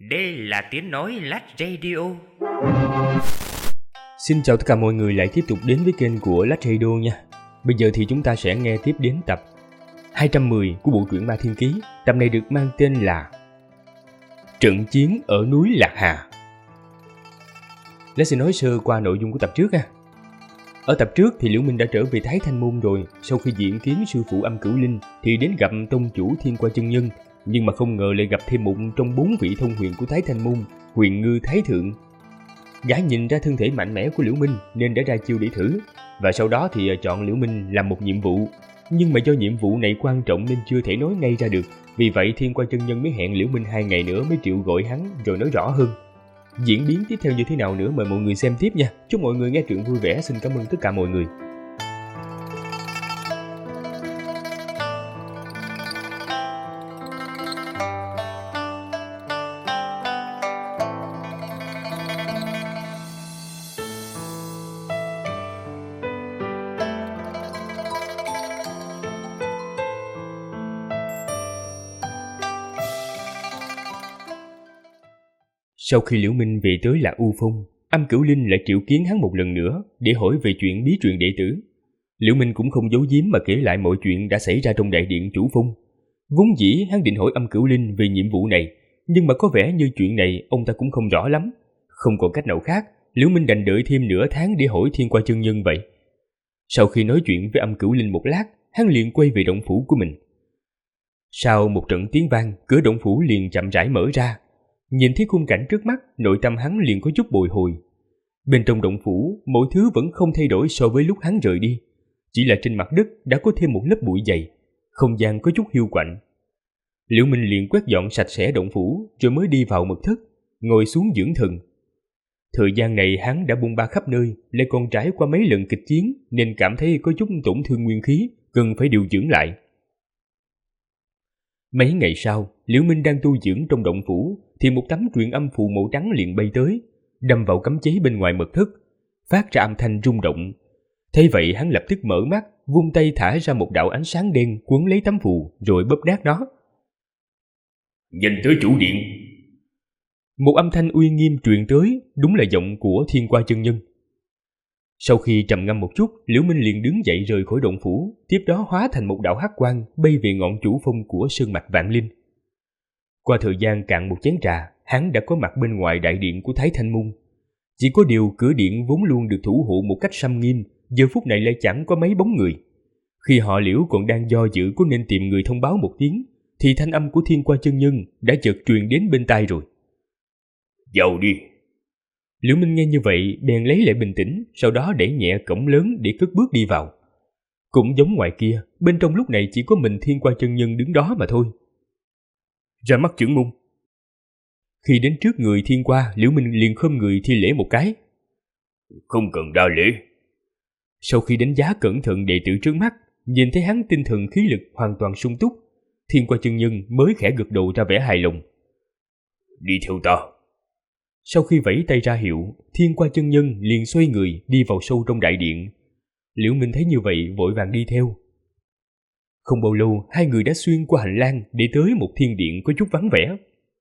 Đây là tiếng nói Lách Radio. Xin chào tất cả mọi người lại tiếp tục đến với kênh của Lách Radio nha. Bây giờ thì chúng ta sẽ nghe tiếp đến tập 210 của bộ truyện Ma Thiên Ký. Tập này được mang tên là Trận chiến ở núi Lạc Hà. Lách sẽ nói sơ qua nội dung của tập trước ha. Ở tập trước thì Liễu Minh đã trở về Thái Thanh Môn rồi. Sau khi diện kiến sư phụ Âm Cửu Linh thì đến gặp tông chủ Thiên Qua Chân Nhân, nhưng mà không ngờ lại gặp thêm một trong 4 vị thông huyền của Thái Thanh Môn, Huyền Ngư Thái Thượng. Gã nhìn ra thân thể mạnh mẽ của Liễu Minh nên đã ra chiêu để thử, và sau đó thì chọn Liễu Minh làm một nhiệm vụ. Nhưng mà do nhiệm vụ này quan trọng nên chưa thể nói ngay ra được, vì vậy Thiên Qua Chân Nhân mới hẹn Liễu Minh 2 ngày nữa mới chịu gọi hắn rồi nói rõ hơn. Diễn biến tiếp theo như thế nào nữa mời mọi người xem tiếp nha. Chúc mọi người nghe truyện vui vẻ. Xin cảm ơn tất cả mọi người. Sau khi Liễu Minh về tới Lạc U Phong, Âm Cửu Linh lại triệu kiến hắn một lần nữa để hỏi về chuyện bí truyền đệ tử. Liễu Minh cũng không giấu giếm mà kể lại mọi chuyện đã xảy ra trong đại điện chủ phong. Vốn dĩ hắn định hỏi Âm Cửu Linh về nhiệm vụ này, nhưng mà có vẻ như chuyện này ông ta cũng không rõ lắm. Không còn cách nào khác, Liễu Minh đành đợi thêm nửa tháng để hỏi Thiên Qua Chân Nhân vậy. Sau khi nói chuyện với Âm Cửu Linh một lát, hắn liền quay về động phủ của mình. Sau một trận tiếng vang, cửa động phủ liền chậm rãi mở ra. Nhìn thấy khung cảnh trước mắt, nội tâm hắn liền có chút bồi hồi. Bên trong động phủ, mọi thứ vẫn không thay đổi so với lúc hắn rời đi. Chỉ là trên mặt đất đã có thêm một lớp bụi dày, không gian có chút hiu quạnh. Liễu Minh liền quét dọn sạch sẽ động phủ, rồi mới đi vào mật thất, ngồi xuống dưỡng thần. Thời gian này hắn đã bôn ba khắp nơi, lại còn trải qua mấy lần kịch chiến, nên cảm thấy có chút tổn thương nguyên khí, cần phải điều dưỡng lại. Mấy ngày sau, Liễu Minh đang tu dưỡng trong động phủ, thì một tấm truyền âm phù màu trắng liền bay tới, đâm vào cấm chế bên ngoài mật thất, phát ra âm thanh rung động. Thế vậy hắn lập tức mở mắt, vung tay thả ra một đạo ánh sáng đen quấn lấy tấm phù, rồi bóp nát nó. Nhìn tới chủ điện. Một âm thanh uy nghiêm truyền tới, đúng là giọng của Thiên Qua Chân Nhân. Sau khi trầm ngâm một chút, Liễu Minh liền đứng dậy rời khỏi động phủ, tiếp đó hóa thành một đạo hắc quang bay về ngọn chủ phong của sơn mạch Vạn Linh. Qua thời gian cạn một chén trà, hắn đã có mặt bên ngoài đại điện của Thái Thanh Môn. Chỉ có điều cửa điện vốn luôn được thủ hộ một cách xâm nghiêm, giờ phút này lại chẳng có mấy bóng người. Khi họ Liễu còn đang do dự có nên tìm người thông báo một tiếng, thì thanh âm của Thiên Qua Chân Nhân đã chợt truyền đến bên tai rồi. Vào đi. Liễu Minh nghe như vậy bèn lấy lại bình tĩnh, sau đó đẩy nhẹ cổng lớn để cất bước đi vào. Cũng giống ngoài kia, bên trong lúc này chỉ có mình Thiên Qua Chân Nhân đứng đó mà thôi. Ra mắt trưởng môn. Khi đến trước người Thiên Qua, Liễu Minh liền khom người thi lễ một cái. Không cần đa lễ. Sau khi đánh giá cẩn thận đệ tử trước mắt, nhìn thấy hắn tinh thần khí lực hoàn toàn sung túc, Thiên Qua Chân Nhân mới khẽ gật đầu ra vẻ hài lòng. Đi theo ta. Sau khi vẫy tay ra hiệu, Thiên Qua Chân Nhân liền xoay người đi vào sâu trong đại điện. Liễu Minh thấy như vậy vội vàng đi theo. Không bao lâu, hai người đã xuyên qua hành lang để tới một thiên điện có chút vắng vẻ.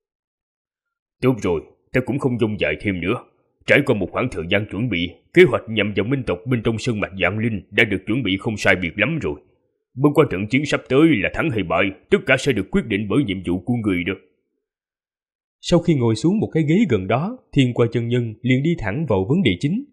Tốt rồi, ta cũng không dông dài thêm nữa. Trải qua một khoảng thời gian chuẩn bị, kế hoạch nhằm vào minh tộc bên trong sơn mạch Vạn Linh đã được chuẩn bị không sai biệt lắm rồi. Bất qua trận chiến sắp tới là thắng hay bại, tất cả sẽ được quyết định bởi nhiệm vụ của người đó. Sau khi ngồi xuống một cái ghế gần đó, Thiên Qua Chân Nhân liền đi thẳng vào vấn đề chính.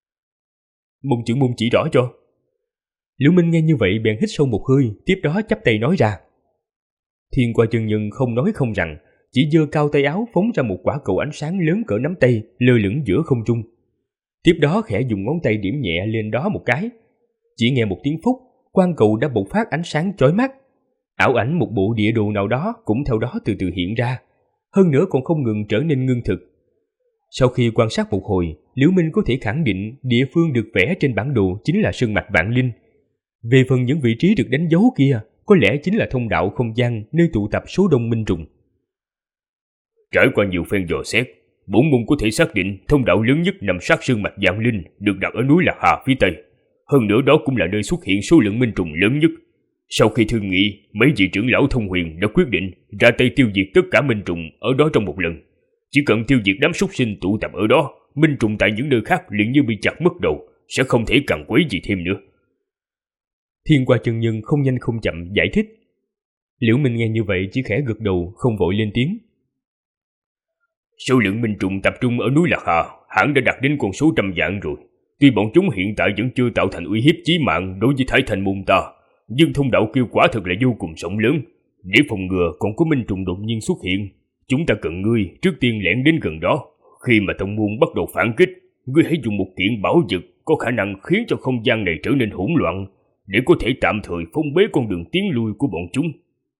Môn trưởng môn chỉ rõ cho. Liễu Minh nghe như vậy bèn hít sâu một hơi, tiếp đó chắp tay nói ra. Thiên Qua Chân Nhân không nói không rằng, chỉ giơ cao tay áo phóng ra một quả cầu ánh sáng lớn cỡ nắm tay, lơ lửng giữa không trung. Tiếp đó khẽ dùng ngón tay điểm nhẹ lên đó một cái. Chỉ nghe một tiếng phúc, quang cầu đã bộc phát ánh sáng chói mắt. Ảo ảnh một bộ địa đồ nào đó cũng theo đó từ từ hiện ra, hơn nữa còn không ngừng trở nên ngưng thực. Sau khi quan sát một hồi, Liễu Minh có thể khẳng định địa phương được vẽ trên bản đồ chính là sơn mạch Vạn Linh. Về phần những vị trí được đánh dấu kia, có lẽ chính là thông đạo không gian nơi tụ tập số đông minh trùng. Trải qua nhiều phen dò xét, bổn môn có thể xác định thông đạo lớn nhất nằm sát sơn mạch Vạn Linh được đặt ở núi Lạc Hà phía tây. Hơn nữa đó cũng là nơi xuất hiện số lượng minh trùng lớn nhất. Sau khi thương nghị, mấy vị trưởng lão thông huyền đã quyết định ra tay tiêu diệt tất cả minh trùng ở đó trong một lần. Chỉ cần tiêu diệt đám súc sinh tụ tập ở đó, minh trùng tại những nơi khác liền như bị chặt mất đầu, sẽ không thể càn quấy gì thêm nữa. Thiên Qua chân nhân không nhanh không chậm giải thích. Liễu Minh nghe như vậy chỉ khẽ gật đầu, không vội lên tiếng. Số lượng minh trùng tập trung ở núi Lạc Hà hẳn đã đạt đến con số 100 vạn rồi. Tuy bọn chúng hiện tại vẫn chưa tạo thành uy hiếp chí mạng đối với Thái Thanh môn ta, nhưng thông đạo kia quả thật là vô cùng rộng lớn. Để phòng ngừa còn có minh trùng đột nhiên xuất hiện, chúng ta cần ngươi trước tiên lẻn đến gần đó. Khi mà tông môn bắt đầu phản kích, ngươi hãy dùng một kiện bảo vật có khả năng khiến cho không gian này trở nên hỗn loạn, để có thể tạm thời phong bế con đường tiến lui của bọn chúng.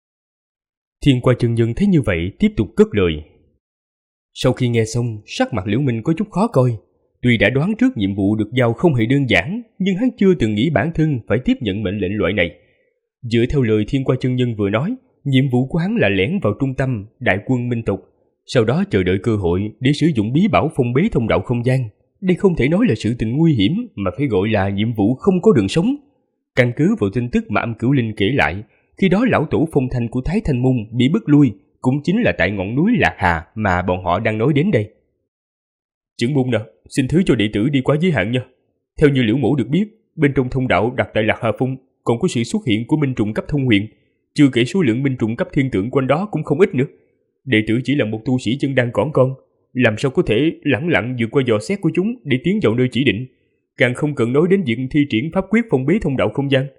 Thiên Qua chân nhân thấy như vậy tiếp tục cất lời. Sau khi nghe xong, sắc mặt Liễu Minh có chút khó coi. Tuy đã đoán trước nhiệm vụ được giao không hề đơn giản, nhưng hắn chưa từng nghĩ bản thân phải tiếp nhận mệnh lệnh loại này. Dựa theo lời Thiên Qua chân nhân vừa nói, nhiệm vụ của hắn là lẻn vào trung tâm đại quân minh tộc, sau đó chờ đợi cơ hội để sử dụng bí bảo phong bế thông đạo không gian. Đây không thể nói là sự tình nguy hiểm, mà phải gọi là nhiệm vụ không có đường sống. Căn cứ vào tin tức mà Âm Cửu Linh kể lại, khi đó lão tổ phong thanh của Thái Thanh môn bị bức lui, cũng chính là tại ngọn núi Lạc Hà mà bọn họ đang nói đến đây. Trưởng môn nè, xin thứ cho đệ tử đi quá giới hạn nha. Theo như Liễu mỗ được biết, bên trong thông đạo đặt tại Lạc Hà Phong còn có sự xuất hiện của minh trùng cấp thông huyền, chưa kể số lượng minh trùng cấp thiên tượng quanh đó cũng không ít nữa. Đệ tử chỉ là một tu sĩ chân đan cỏn con, làm sao có thể lẳng lặng vượt qua dò xét của chúng để tiến vào nơi chỉ định, càng không cần nói đến việc thi triển pháp quyết phong bế thông đạo không gian.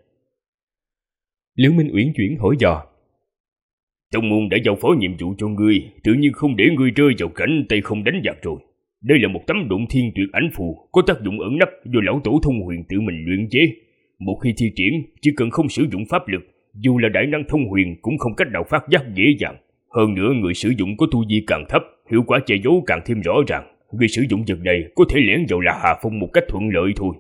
Liễu Minh uyển chuyển hỏi dò. Tông môn đã giao phó nhiệm vụ cho ngươi, tự nhiên không để ngươi rơi vào cảnh tay không đánh giặc rồi. Đây là một tấm độn thiên tuyệt ảnh phù có tác dụng ẩn nấp do lão tổ thông huyền tự mình luyện chế. Một khi thi triển, chỉ cần không sử dụng pháp lực, dù là đại năng thông huyền cũng không cách nào phát giác dễ dàng. Hơn nữa người sử dụng có tu vi càng thấp, hiệu quả che giấu càng thêm rõ ràng. Người sử dụng vật này có thể lẻn vào Lạc Hà Phong một cách thuận lợi thôi.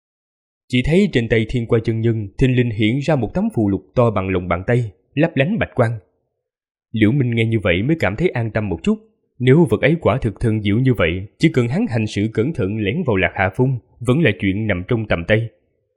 Chỉ thấy trên tay Thiên Qua chân nhân thình lình hiện ra một tấm phù lục to bằng lòng bàn tay, lấp lánh bạch quang. Liễu Minh nghe như vậy mới cảm thấy an tâm một chút. Nếu vật ấy quả thực thần diệu như vậy, chỉ cần hắn hành sự cẩn thận lẻn vào Lạc Hà Phong vẫn là chuyện nằm trong tầm tay.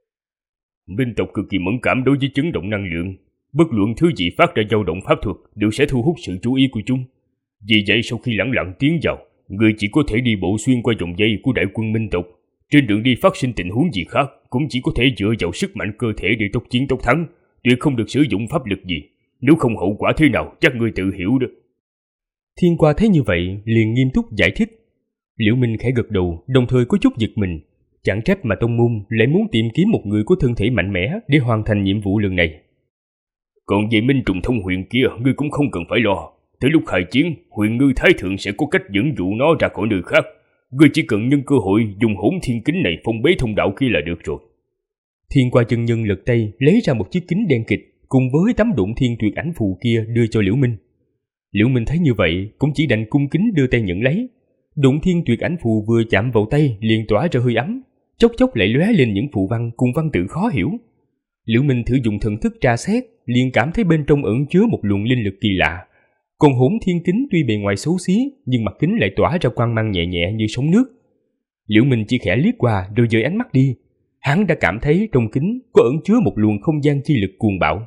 Minh tộc cực kỳ mẫn cảm đối với chấn động năng lượng, bất luận thứ gì phát ra dao động pháp thuật đều sẽ thu hút sự chú ý của chúng. Vì vậy sau khi lẳng lặng tiến vào, người chỉ có thể đi bộ xuyên qua vòng dây của đại quân Minh tộc. Trên đường đi phát sinh tình huống gì khác cũng chỉ có thể dựa vào sức mạnh cơ thể để tốc chiến tốc thắng, tuyệt không được sử dụng pháp lực gì. Nếu không hậu quả thế nào chắc người tự hiểu được. Thiên Qua thấy như vậy liền nghiêm túc giải thích. Liễu Minh khẽ gật đầu, đồng thời có chút giật mình. Chẳng trách mà tông môn lại muốn tìm kiếm một người có thân thể mạnh mẽ để hoàn thành nhiệm vụ lần này. Còn về minh trùng thông huyền kia, ngươi cũng không cần phải lo. Tới lúc khai chiến, huyền ngư thái thượng sẽ có cách dẫn dụ nó ra khỏi nơi khác. Ngươi chỉ cần nhân cơ hội dùng hỗn thiên kính này phong bế thông đạo kia là được rồi. Thiên Qua chân nhân lật tay lấy ra một chiếc kính đen kịt cùng với tấm độn thiên tuyệt ảnh phù kia đưa cho Liễu Minh. Liễu Minh thấy như vậy cũng chỉ đành cung kính đưa tay nhận lấy. Độn thiên tuyệt ảnh phù vừa chạm vào tay liền tỏa ra hơi ấm, chốc chốc lại lóe lên những phù văn cùng văn tự khó hiểu. Liễu Minh thử dùng thần thức tra xét, liền cảm thấy bên trong ẩn chứa một luồng linh lực kỳ lạ. Còn hỗn thiên kính tuy bề ngoài xấu xí, nhưng mặt kính lại tỏa ra quang mang nhẹ nhẹ như sóng nước. Liễu Minh chỉ khẽ liếc qua rồi dời ánh mắt đi. Hắn đã cảm thấy trong kính có ẩn chứa một luồng không gian chi lực cuồng bạo.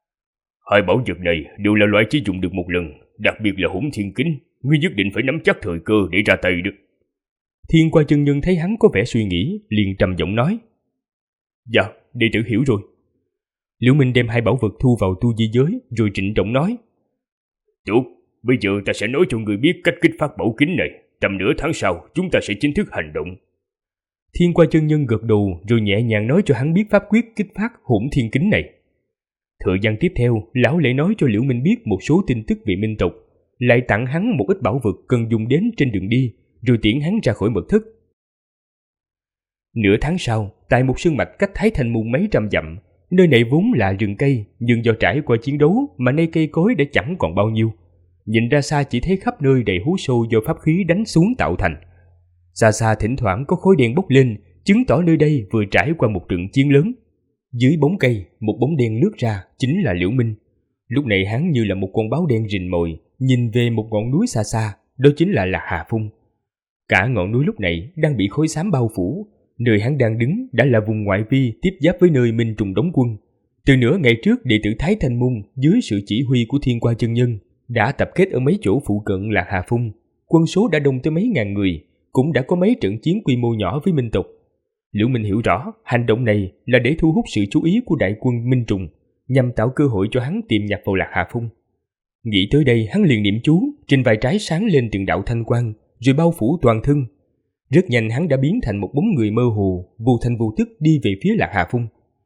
Hai bảo vật này đều là loại chỉ dùng được một lần, đặc biệt là hỗn thiên kính, ngươi nhất định phải nắm chắc thời cơ để ra tay được. Thiên Qua chân nhân thấy hắn có vẻ suy nghĩ, liền trầm giọng nói. Dạ, đệ tử hiểu rồi. Liễu Minh đem hai bảo vật thu vào tu di giới, rồi trịnh trọng nói. Tốt, bây giờ ta sẽ nói cho người biết cách kích phát bảo kính này. Tầm nửa tháng sau, chúng ta sẽ chính thức hành động. Thiên Qua chân nhân gật đầu, rồi nhẹ nhàng nói cho hắn biết pháp quyết kích phát hỗn thiên kính này. Thời gian tiếp theo, lão lại nói cho Liễu Minh biết một số tin tức về minh tộc, lại tặng hắn một ít bảo vật cần dùng đến trên đường đi, rồi tiễn hắn ra khỏi mật thất. Nửa tháng sau, tại một sơn mạch cách Thái Thanh môn mấy trăm dặm, nơi này vốn là rừng cây, nhưng do trải qua chiến đấu mà nay cây cối đã chẳng còn bao nhiêu. Nhìn ra xa chỉ thấy khắp nơi đầy hố sâu do pháp khí đánh xuống tạo thành. Xa xa thỉnh thoảng có khói đen bốc lên, chứng tỏ nơi đây vừa trải qua một trận chiến lớn. Dưới bóng cây, một bóng đen lướt ra, chính là Liễu Minh. Lúc này hắn như là một con báo đen rình mồi, nhìn về một ngọn núi xa xa, đó chính là Lạc Hà Phong. Cả ngọn núi lúc này đang bị khói xám bao phủ, nơi hắn đang đứng đã là vùng ngoại vi tiếp giáp với nơi Minh Trùng đóng quân. Từ nửa ngày trước, đệ tử Thái Thanh môn dưới sự chỉ huy của Thiên Qua chân nhân đã tập kết ở mấy chỗ phụ cận Lạc Hà Phong, quân số đã đông tới mấy ngàn người, cũng đã có mấy trận chiến quy mô nhỏ với Minh tộc. Liễu Minh hiểu rõ hành động này là để thu hút sự chú ý của đại quân Minh Trùng, nhằm tạo cơ hội cho hắn tiềm nhập vào Lạc Hà Phong. Nghĩ tới đây, hắn liền niệm chú, trên vai trái sáng lên từng đạo thanh quang, rồi bao phủ toàn thân. Rất nhanh hắn đã biến thành một bóng người mơ hồ, vô thanh vô tức đi về phía Lạc Hà Phong.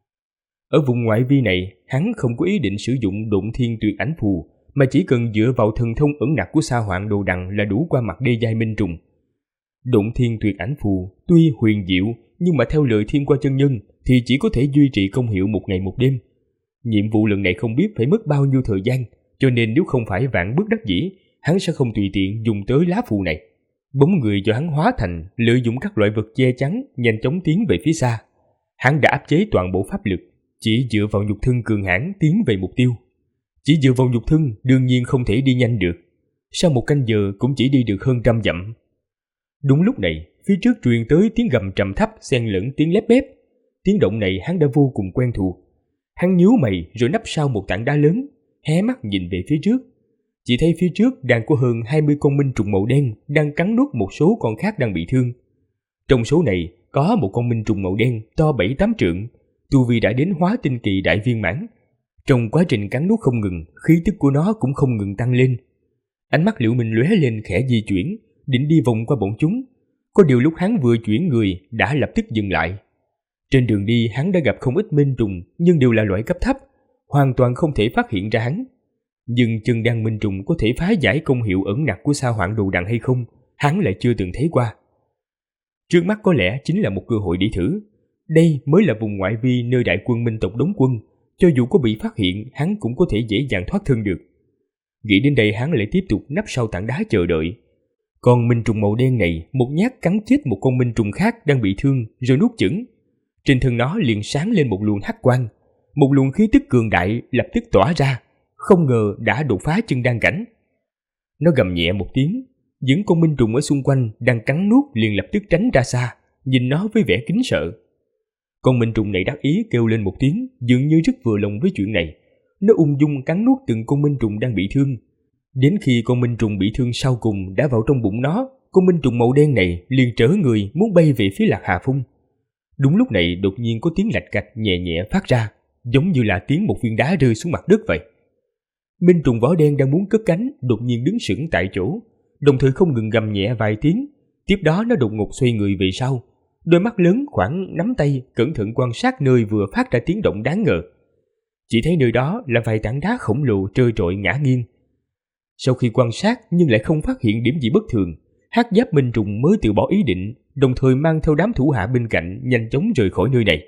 Ở vùng ngoại vi này, hắn không có ý định sử dụng Độn Thiên Tuyệt Ảnh Phù, mà chỉ cần dựa vào thần thông ẩn nặc của Sa Hoạn Đồ Đằng là đủ qua mặt đê giai Minh Trùng. Độn Thiên Tuyệt Ảnh Phù tuy huyền diệu, nhưng mà theo lời Thiên Qua chân nhân thì chỉ có thể duy trì công hiệu một ngày một đêm. Nhiệm vụ lần này không biết phải mất bao nhiêu thời gian, cho nên nếu không phải vạn bất đắc dĩ, hắn sẽ không tùy tiện dùng tới lá phù này. Bóng người do hắn hóa thành lợi dụng các loại vật che chắn, nhanh chóng tiến về phía xa. Hắn đã áp chế toàn bộ pháp lực, chỉ dựa vào nhục thân cường hãn tiến về mục tiêu. Chỉ dựa vào nhục thân đương nhiên không thể đi nhanh được. Sau một canh giờ cũng chỉ đi được hơn 100 dặm. Đúng lúc này, phía trước truyền tới tiếng gầm trầm thấp xen lẫn tiếng lép bép. Tiếng động này hắn đã vô cùng quen thuộc. Hắn nhíu mày rồi nấp sau một tảng đá lớn, hé mắt nhìn về phía trước. Chỉ thấy phía trước đang có hơn 20 con minh trùng màu đen đang cắn nuốt một số con khác đang bị thương. Trong số này có một con minh trùng màu đen to 7-8 trượng, tu vi đã đến hóa tinh kỳ đại viên mãn. Trong quá trình cắn nuốt không ngừng, khí tức của nó cũng không ngừng tăng lên. Ánh mắt Liễu Minh lóe lên khẽ di chuyển, định đi vòng qua bọn chúng. Có điều lúc hắn vừa chuyển người đã lập tức dừng lại. Trên đường đi hắn đã gặp không ít minh trùng, nhưng đều là loại cấp thấp, hoàn toàn không thể phát hiện ra hắn. Nhưng chân đan minh trùng có thể phá giải công hiệu ẩn nặc của Sa Hoạn Đồ Đằng hay không, hắn lại chưa từng thấy qua. Trước mắt có lẽ chính là một cơ hội để thử. Đây mới là vùng ngoại vi nơi đại quân Minh tộc đóng quân, cho dù có bị phát hiện, hắn cũng có thể dễ dàng thoát thân được. Nghĩ đến đây hắn lại tiếp tục nấp sau tảng đá chờ đợi. Con minh trùng màu đen này một nhát cắn chết một con minh trùng khác đang bị thương rồi nuốt chửng. Trên thân nó liền sáng lên một luồng hắc quang, một luồng khí tức cường đại lập tức tỏa ra, không ngờ đã đột phá chân đan cảnh. Nó gầm nhẹ một tiếng, những con minh trùng ở xung quanh đang cắn nuốt liền lập tức tránh ra xa, nhìn nó với vẻ kính sợ. Con minh trùng này đắc ý kêu lên một tiếng, dường như rất vừa lòng với chuyện này. Nó ung dung cắn nuốt từng con minh trùng đang bị thương. Đến khi con minh trùng bị thương sau cùng đã vào trong bụng nó, con minh trùng màu đen này liền trở người muốn bay về phía Lạc Hà Phong. Đúng lúc này đột nhiên có tiếng lạch cạch nhẹ nhẹ phát ra, giống như là tiếng một viên đá rơi xuống mặt đất vậy. Minh trùng vỏ đen đang muốn cất cánh, đột nhiên đứng sững tại chỗ, đồng thời không ngừng gầm nhẹ vài tiếng. Tiếp đó nó đột ngột xoay người về sau, đôi mắt lớn khoảng nắm tay cẩn thận quan sát nơi vừa phát ra tiếng động đáng ngờ. Chỉ thấy nơi đó là vài tảng đá khổng lồ trơ trọi ngã nghiêng. Sau khi quan sát nhưng lại không phát hiện điểm gì bất thường, Hắc Giáp Minh trùng mới từ bỏ ý định, đồng thời mang theo đám thủ hạ bên cạnh nhanh chóng rời khỏi nơi này.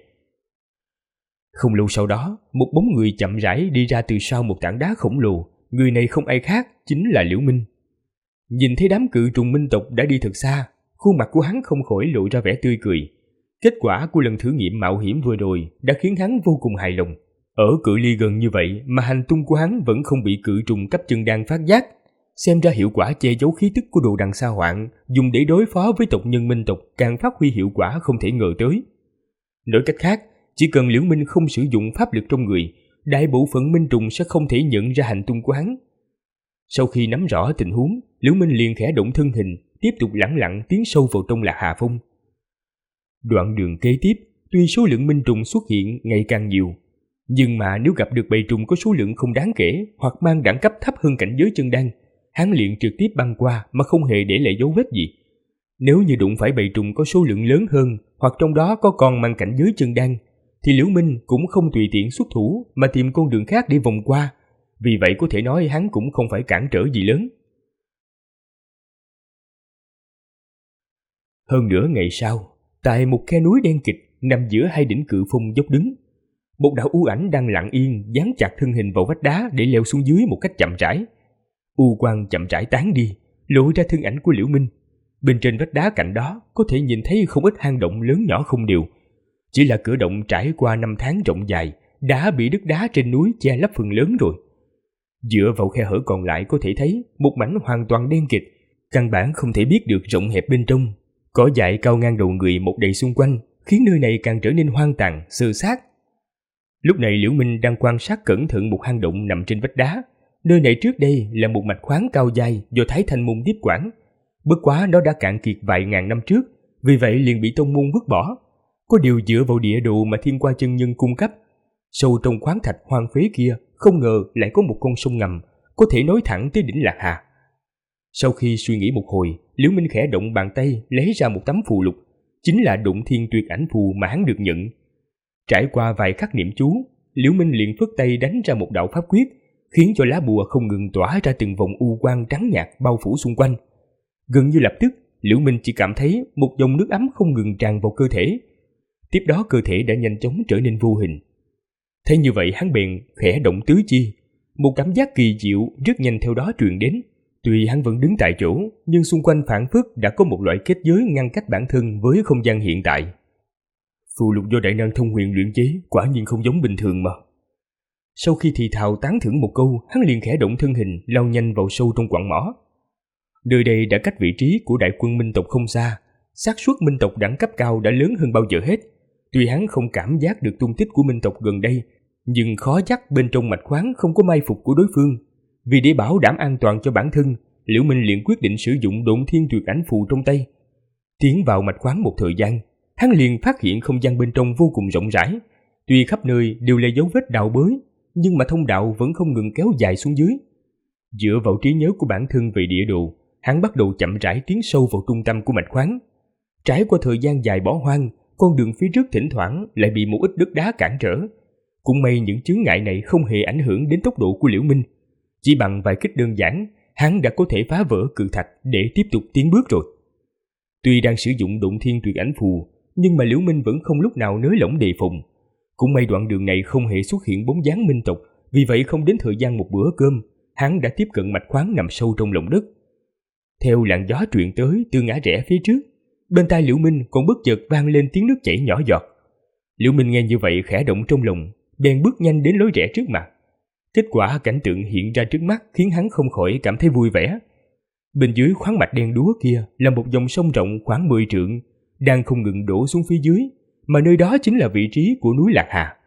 Không lâu sau đó, một bóng người chậm rãi đi ra từ sau một tảng đá khổng lồ. Người này không ai khác, chính là Liễu Minh. Nhìn thấy đám cự trùng minh tộc đã đi thật xa, khuôn mặt của hắn không khỏi lộ ra vẻ tươi cười. Kết quả của lần thử nghiệm mạo hiểm vừa rồi đã khiến hắn vô cùng hài lòng. Ở cự ly gần như vậy mà hành tung của hắn vẫn không bị cự trùng cấp chân đan phát giác. Xem ra hiệu quả che giấu khí tức của Đồ Đằng Sa Hoạn dùng để đối phó với tộc nhân minh tộc càng phát huy hiệu quả không thể ngờ tới. Nói cách khác, chỉ cần Liễu Minh không sử dụng pháp lực trong người, đại bộ phận minh trùng sẽ không thể nhận ra hành tung của hắn. Sau khi nắm rõ tình huống, Liễu Minh liền khẽ động thân hình, tiếp tục lẳng lặng tiến sâu vào trong Lạc Hà Phong. Đoạn đường kế tiếp, tuy số lượng minh trùng xuất hiện ngày càng nhiều, nhưng mà nếu gặp được bầy trùng có số lượng không đáng kể hoặc mang đẳng cấp thấp hơn cảnh giới chân đan, hắn liền trực tiếp băng qua mà không hề để lại dấu vết gì. Nếu như đụng phải bầy trùng có số lượng lớn hơn hoặc trong đó có con mang cảnh giới chân đan, thì Liễu Minh cũng không tùy tiện xuất thủ mà tìm con đường khác để vòng qua. Vì vậy có thể nói hắn cũng không phải cản trở gì lớn. Hơn nửa ngày sau, tại một khe núi đen kịt nằm giữa hai đỉnh cự phong dốc đứng, một đạo u ảnh đang lặng yên dán chặt thân hình vào vách đá để leo xuống dưới một cách chậm rãi. U quang chậm rãi tán đi, lộ ra thân ảnh của Liễu Minh. Bên trên vách đá cạnh đó có thể nhìn thấy không ít hang động lớn nhỏ không đều. Chỉ là cửa động trải qua 5 tháng rộng dài đã bị đất đá trên núi che lấp phần lớn rồi. Dựa vào khe hở còn lại có thể thấy một mảnh hoàn toàn đen kịt, căn bản không thể biết được rộng hẹp bên trong. Cỏ dại cao ngang đầu người mọc đầy xung quanh, khiến nơi này càng trở nên hoang tàn, xơ xác. Lúc này Liễu Minh đang quan sát cẩn thận một hang động nằm trên vách đá. Nơi này trước đây là một mạch khoáng cao dai do Thái Thanh Môn tiếp quản. Bất quá nó đã cạn kiệt vài ngàn năm trước, vì vậy liền bị tông môn vứt bỏ. Có điều dựa vào địa đồ mà Thiên Qua chân nhân cung cấp, sâu trong khoáng thạch hoang phế kia không ngờ lại có một con sông ngầm có thể nối thẳng tới đỉnh Lạc Hà. Sau khi suy nghĩ một hồi, Liễu Minh khẽ động bàn tay lấy ra một tấm phù lục, chính là Động Thiên Tuyệt Ảnh phù mà hắn được nhận. Trải qua vài khắc niệm chú, Liễu Minh liền phất tay đánh ra một đạo pháp quyết, khiến cho lá bùa không ngừng tỏa ra từng vòng u quang trắng nhạt bao phủ xung quanh. Gần như lập tức, Liễu Minh chỉ cảm thấy một dòng nước ấm không ngừng tràn vào cơ thể. Tiếp đó cơ thể đã nhanh chóng trở nên vô hình. Thế như vậy hắn bèn khẽ động tứ chi, một cảm giác kỳ diệu rất nhanh theo đó truyền đến. Tuy hắn vẫn đứng tại chỗ, nhưng xung quanh phảng phất đã có một loại kết giới ngăn cách bản thân với không gian hiện tại. Phù lục do đại năng thông huyền luyện chế quả nhiên không giống bình thường mà. Sau khi thì thào tán thưởng một câu, hắn liền khẽ động thân hình lao nhanh vào sâu trong quặng mỏ. Nơi đây đã cách vị trí của đại quân Minh tộc không xa, xác suất Minh tộc đẳng cấp cao đã lớn hơn bao giờ hết. Tuy hắn không cảm giác được tung tích của Minh tộc gần đây, nhưng khó chắc bên trong mạch khoáng không có mai phục của đối phương. Vì để bảo đảm an toàn cho bản thân, Liễu Minh liền quyết định sử dụng Động Thiên Tuyệt Ảnh phù trong tay. Tiến vào mạch khoáng một thời gian, hắn liền phát hiện không gian bên trong vô cùng rộng rãi. Tuy khắp nơi đều là dấu vết đào bới, nhưng mà thông đạo vẫn không ngừng kéo dài xuống dưới. Dựa vào trí nhớ của bản thân về địa đồ, hắn bắt đầu chậm rãi tiến sâu vào trung tâm của mạch khoáng. Trải qua thời gian dài bỏ hoang, con đường phía trước thỉnh thoảng lại bị một ít đất đá cản trở. Cũng may những chướng ngại này không hề ảnh hưởng đến tốc độ của Liễu Minh. Chỉ bằng vài kích đơn giản, hắn đã có thể phá vỡ cự thạch để tiếp tục tiến bước rồi. Tuy đang sử dụng Động Thiên Tuyệt Ảnh phù, nhưng mà Liễu Minh vẫn không lúc nào nới lỏng đề phòng. Cũng may đoạn đường này không hề xuất hiện bóng dáng Minh tộc, vì vậy không đến thời gian một bữa cơm, hắn đã tiếp cận mạch khoáng nằm sâu trong lòng đất. Theo làn gió truyền tới từ ngã rẽ phía trước, bên tai Liễu Minh còn bất chợt vang lên tiếng nước chảy nhỏ giọt. Liễu Minh nghe như vậy khẽ động trong lòng, bèn bước nhanh đến lối rẽ trước mặt. Kết quả cảnh tượng hiện ra trước mắt khiến hắn không khỏi cảm thấy vui vẻ. Bên dưới khoáng mạch đen đúa kia là một dòng sông rộng khoảng 10 trượng, đang không ngừng đổ xuống phía dưới, mà nơi đó chính là vị trí của núi Lạc Hà.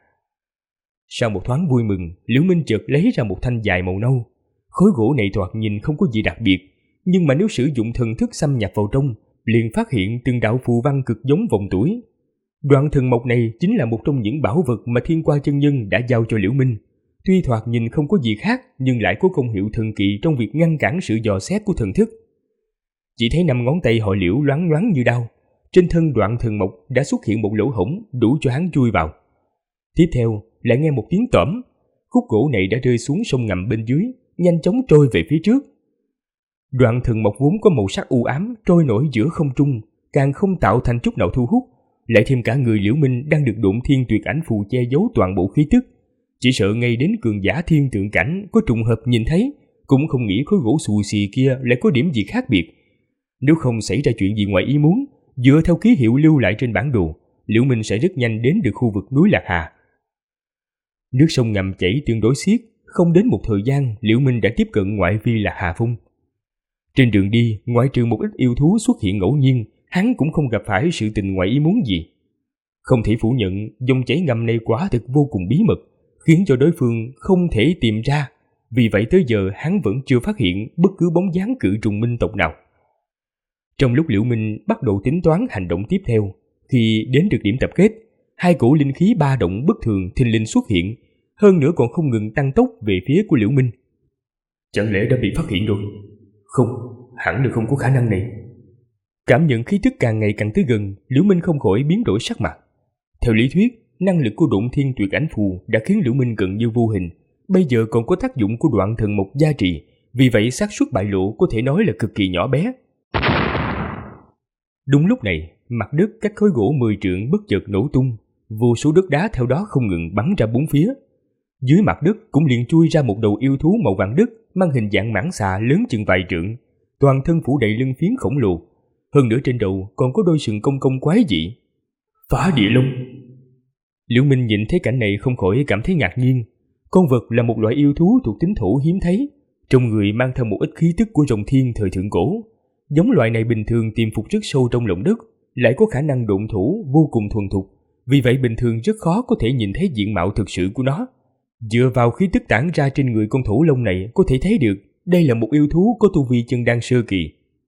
Sau một thoáng vui mừng, Liễu Minh chợt lấy ra một thanh dài màu nâu. Khối gỗ này thoạt nhìn không có gì đặc biệt, nhưng mà nếu sử dụng thần thức xâm nhập vào trong, liền phát hiện từng đạo phù văn cực giống vòng tuổi. Đoạn thần mộc này chính là một trong những bảo vật mà Thiên Qua chân nhân đã giao cho Liễu Minh. Tuy thoạt nhìn không có gì khác, nhưng lại có công hiệu thần kỳ trong việc ngăn cản sự dò xét của thần thức. Chỉ thấy 5 ngón tay họ Liễu loáng loáng như đao. Trên thân đoạn thần mộc đã xuất hiện một lỗ hổng đủ cho hắn chui vào. Tiếp theo lại nghe một tiếng tỏm, khúc gỗ này đã rơi xuống sông ngầm bên dưới, nhanh chóng trôi về phía trước. Đoạn thần mộc vốn có màu sắc u ám trôi nổi giữa không trung, càng không tạo thành chút nào thu hút, lại thêm cả người Liễu Minh đang được Động Thiên Tuyệt Ảnh phù che giấu toàn bộ khí tức. Chỉ sợ ngay đến cường giả thiên tượng cảnh có trùng hợp nhìn thấy, cũng không nghĩ khối gỗ xù xì kia lại có điểm gì khác biệt. Nếu không xảy ra chuyện gì ngoài ý muốn, dựa theo ký hiệu lưu lại trên bản đồ, Liễu Minh sẽ rất nhanh đến được khu vực núi Lạc Hà. Nước sông ngầm chảy tương đối xiết, không đến một thời gian, Liễu Minh đã tiếp cận ngoại vi Lạc Hà Phong. Trên đường đi, ngoại trừ một ít yêu thú xuất hiện ngẫu nhiên, hắn cũng không gặp phải sự tình ngoài ý muốn gì. Không thể phủ nhận, dòng chảy ngầm này quả thực vô cùng bí mật, khiến cho đối phương không thể tìm ra. Vì vậy tới giờ hắn vẫn chưa phát hiện bất cứ bóng dáng cự trùng minh tộc nào. Trong lúc Liễu Minh bắt đầu tính toán hành động tiếp theo, khi đến được điểm tập kết, 2 cổ linh khí ba động bất thường thình lình xuất hiện, hơn nữa còn không ngừng tăng tốc về phía của Liễu Minh. Chẳng lẽ đã bị phát hiện rồi? Không, hẳn là không có khả năng này. Cảm nhận khí tức càng ngày càng tới gần, Liễu Minh không khỏi biến đổi sắc mặt. Theo lý thuyết, năng lực của Động Thiên Tuyệt Ảnh phù đã khiến Liễu Minh gần như vô hình, bây giờ còn có tác dụng của đoạn thần mộc gia trì, vì vậy xác suất bại lộ có thể nói là cực kỳ nhỏ bé. Đúng lúc này, mặt đất cách khối gỗ 10 trượng bất chợt nổ tung, vô số đất đá theo đó không ngừng bắn ra bốn phía. Dưới mặt đất cũng liền chui ra một đầu yêu thú màu vàng đất, mang hình dạng mãng xà lớn chừng vài trượng, toàn thân phủ đầy lân phiến khổng lồ, hơn nữa trên đầu còn có đôi sừng cong cong quái dị. Phá địa long! Liễu Minh nhìn thấy cảnh này không khỏi cảm thấy ngạc nhiên. Con vật là một loại yêu thú thuộc tính thổ hiếm thấy, trong người mang theo một ít khí tức của rồng thiên thời thượng cổ. Giống loại này bình thường tiềm phục rất sâu trong lòng đất, lại có khả năng độn thổ vô cùng thuần thục, vì vậy bình thường rất khó có thể nhìn thấy diện mạo thực sự của nó. Dựa vào khí tức tản ra trên người con thổ long này có thể thấy được đây là một yêu thú có tu vi chân đan sơ kỳ.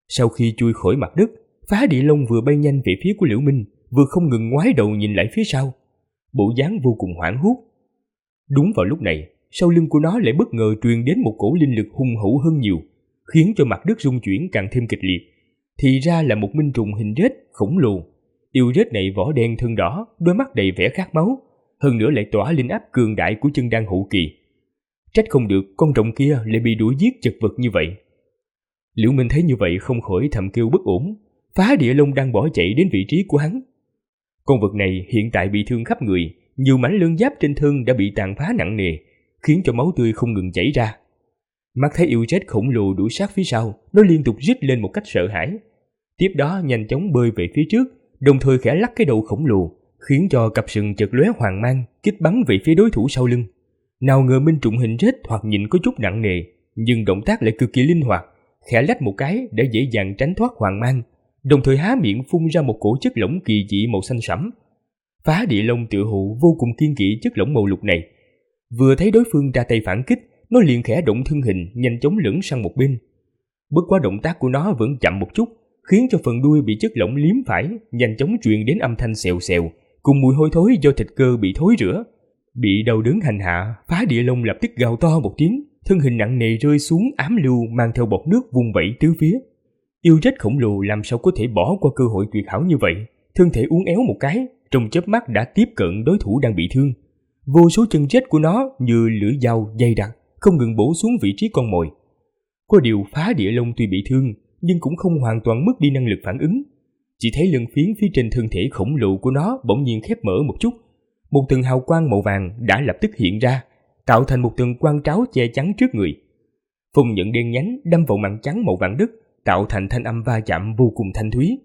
Sau khi chui khỏi mặt đất, Phá Địa Long vừa bay nhanh về phía của Liễu Minh, vừa không ngừng ngoái đầu nhìn lại phía sau, bộ dáng vô cùng hoảng hốt. Đúng vào lúc này, sau lưng của nó lại bất ngờ truyền đến một cổ linh lực hung hữu hơn nhiều, khiến cho mặt đất rung chuyển càng thêm kịch liệt. Thì ra là một minh trùng hình rết khổng lồ. Yêu rết này vỏ đen thân đỏ, đôi mắt đầy vẻ khát máu, hơn nữa lại tỏa linh áp cường đại của chân đan hậu kỳ. Trách không được con rồng kia lại bị đuổi giết chật vật như vậy. Liễu Minh thấy như vậy không khỏi thầm kêu bất ổn. Phá Địa Long đang bỏ chạy đến vị trí của hắn. Con vật này hiện tại bị thương khắp người, nhiều mảnh lân giáp trên thân đã bị tàn phá nặng nề, khiến cho máu tươi không ngừng chảy ra. Mắt thấy yêu chết khổng lồ đuổi sát phía sau, nó liên tục rít lên một cách sợ hãi. Tiếp đó nhanh chóng bơi về phía trước, đồng thời khẽ lắc cái đầu khổng lồ, khiến cho cặp sừng chợt lóe hoàng mang, kích bắn về phía đối thủ sau lưng. Nào ngờ minh trùng hình rết thoạt nhìn có chút nặng nề, nhưng động tác lại cực kỳ linh hoạt, khẽ lách một cái để dễ dàng tránh thoát hoàng mang, đồng thời há miệng phun ra một cổ chất lỏng kỳ dị màu xanh sẫm. Phá Địa Long tựa hồ vô cùng kiên kỵ chất lỏng màu lục này. Vừa thấy đối phương ra tay phản kích, nó liền khẽ động thân hình, nhanh chóng lẫn sang một bên. Bất quá động tác của nó vẫn chậm một chút, khiến cho phần đuôi bị chất lỏng liếm phải, nhanh chóng truyền đến âm thanh xèo xèo, cùng mùi hôi thối do thịt cơ bị thối rữa. Bị đau đớn hành hạ, Phá Địa Long lập tức gào to một tiếng, thân hình nặng nề rơi xuống ám lưu, mang theo bọt nước vung vẩy tứ phía. Yêu rết khổng lồ làm sao có thể bỏ qua cơ hội tuyệt hảo như vậy, thân thể uốn éo một cái, trong chớp mắt đã tiếp cận đối thủ đang bị thương. Vô số chân rết của nó như lưỡi dao dày đặc, không ngừng bổ xuống vị trí con mồi. Có điều Phá Địa Long tuy bị thương, nhưng cũng không hoàn toàn mất đi năng lực phản ứng. Chỉ thấy lân phiến phía trên thân thể khổng lồ của nó bỗng nhiên khép mở một chút, một tầng hào quang màu vàng đã lập tức hiện ra, tạo thành một tầng quang tráo che chắn trước người. Phong nhận đen nhánh đâm vào màn trắng màu vàng đất, tạo thành thanh âm va chạm vô cùng thanh thúy.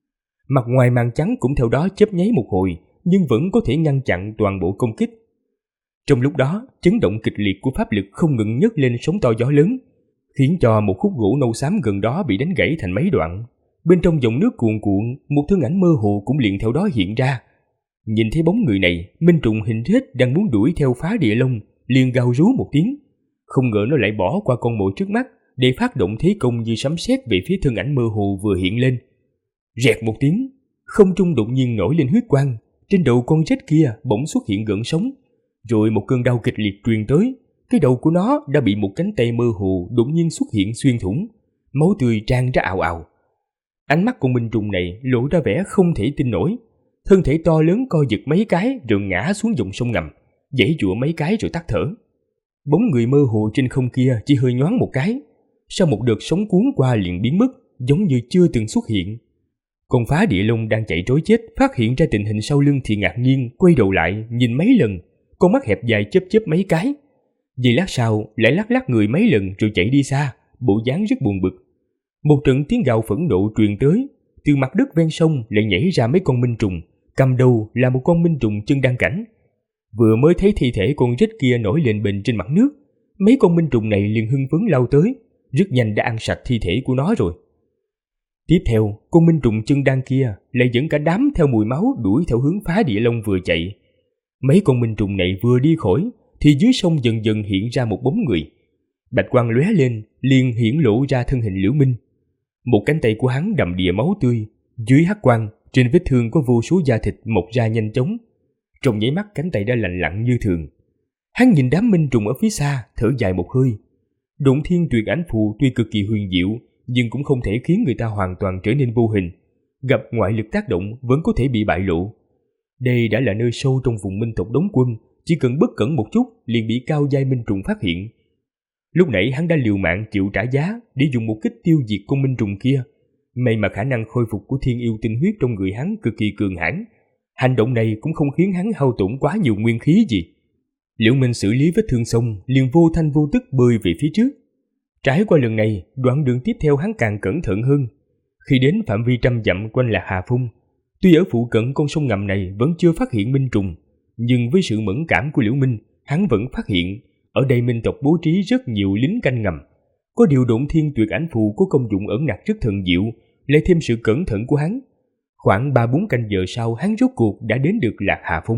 Mặt ngoài màn trắng cũng theo đó chớp nháy một hồi, nhưng vẫn có thể ngăn chặn toàn bộ công kích. Trong lúc đó, chấn động kịch liệt của pháp lực không ngừng nhấc lên sóng to gió lớn, khiến cho một khúc gỗ nâu xám gần đó bị đánh gãy thành mấy đoạn. Bên trong dòng nước cuồn cuộn, một thân ảnh mơ hồ cũng liền theo đó hiện ra. Nhìn thấy bóng người này, minh trùng hình rết đang muốn đuổi theo Phá Địa Long, liền gào rú một tiếng. Không ngờ nó lại bỏ qua con mồi trước mắt để phát động thế công như sấm sét về phía thân ảnh mơ hồ vừa hiện lên. Rẹt một tiếng, không trung đột nhiên nổi lên huyết quang, trên đầu con rết kia bỗng xuất hiện gợn sóng, rồi một cơn đau kịch liệt truyền tới. Cái đầu của nó đã bị một cánh tay mơ hồ đột nhiên xuất hiện xuyên thủng, máu tươi tràn ra ào ào. Ánh mắt con minh trùng này lộ ra vẻ không thể tin nổi, thân thể to lớn co giật mấy cái rồi ngã xuống dòng sông ngầm, giãy giụa mấy cái rồi tắt thở. Bóng người mơ hồ trên không kia chỉ hơi nhoáng một cái, sau một đợt sóng cuốn qua liền biến mất, giống như chưa từng xuất hiện. Con Phá Địa Long đang chạy trối chết phát hiện ra tình hình sau lưng thì ngạc nhiên quay đầu lại nhìn mấy lần, con mắt hẹp dài chớp chớp mấy cái. Giây lát sau lại lắc lắc người mấy lần rồi chạy đi xa, bộ dáng rất buồn bực. Một trận tiếng gào phẫn nộ truyền tới, từ mặt đất ven sông lại nhảy ra mấy con minh trùng, cầm đầu là một con minh trùng chân đan cảnh. Vừa mới thấy thi thể con rết kia nổi lên bềnh trên mặt nước, mấy con minh trùng này liền hưng phấn lao tới, rất nhanh đã ăn sạch thi thể của nó rồi. Tiếp theo, con minh trùng chân đan kia lại dẫn cả đám theo mùi máu đuổi theo hướng Phá Địa Long vừa chạy. Mấy con minh trùng này vừa đi khỏi thì dưới sông dần dần hiện ra một bóng người. Bạch quang lóe lên, liền hiển lộ ra thân hình Liễu Minh. Một cánh tay của hắn đầm đìa máu tươi, dưới hắc quang, trên vết thương có vô số da thịt mọc ra nhanh chóng. Trong nháy mắt cánh tay đã lạnh lặng như thường. Hắn nhìn đám minh trùng ở phía xa, thở dài một hơi. Độn thiên tuyệt ảnh phù tuy cực kỳ huyền diệu, nhưng cũng không thể khiến người ta hoàn toàn trở nên vô hình. Gặp ngoại lực tác động vẫn có thể bị bại lộ. Đây đã là nơi sâu trong vùng minh tộc đóng quân, chỉ cần bất cẩn một chút liền bị cao giai minh trùng phát hiện. Lúc nãy hắn đã liều mạng chịu trả giá để dùng một kích tiêu diệt con minh trùng kia. May mà khả năng khôi phục của thiên yêu tinh huyết trong người hắn cực kỳ cường hãn. Hành động này cũng không khiến hắn hao tổn quá nhiều nguyên khí gì. Liễu Minh xử lý vết thương xong, liền vô thanh vô tức bơi về phía trước. Trải qua lần này, đoạn đường tiếp theo hắn càng cẩn thận hơn. Khi đến phạm vi 100 dặm quanh Lạc Hà Phong, tuy ở phụ cận con sông ngầm này vẫn chưa phát hiện minh trùng, nhưng với sự mẫn cảm của Liễu Minh, hắn vẫn phát hiện ở đây minh tộc bố trí rất nhiều lính canh ngầm. Có điều Độn thiên tuyệt ảnh phù có công dụng ẩn nặc rất thần diệu, lại thêm sự cẩn thận của hắn. Khoảng 3-4 canh giờ sau, hắn rốt cuộc đã đến được Lạc Hà Phong.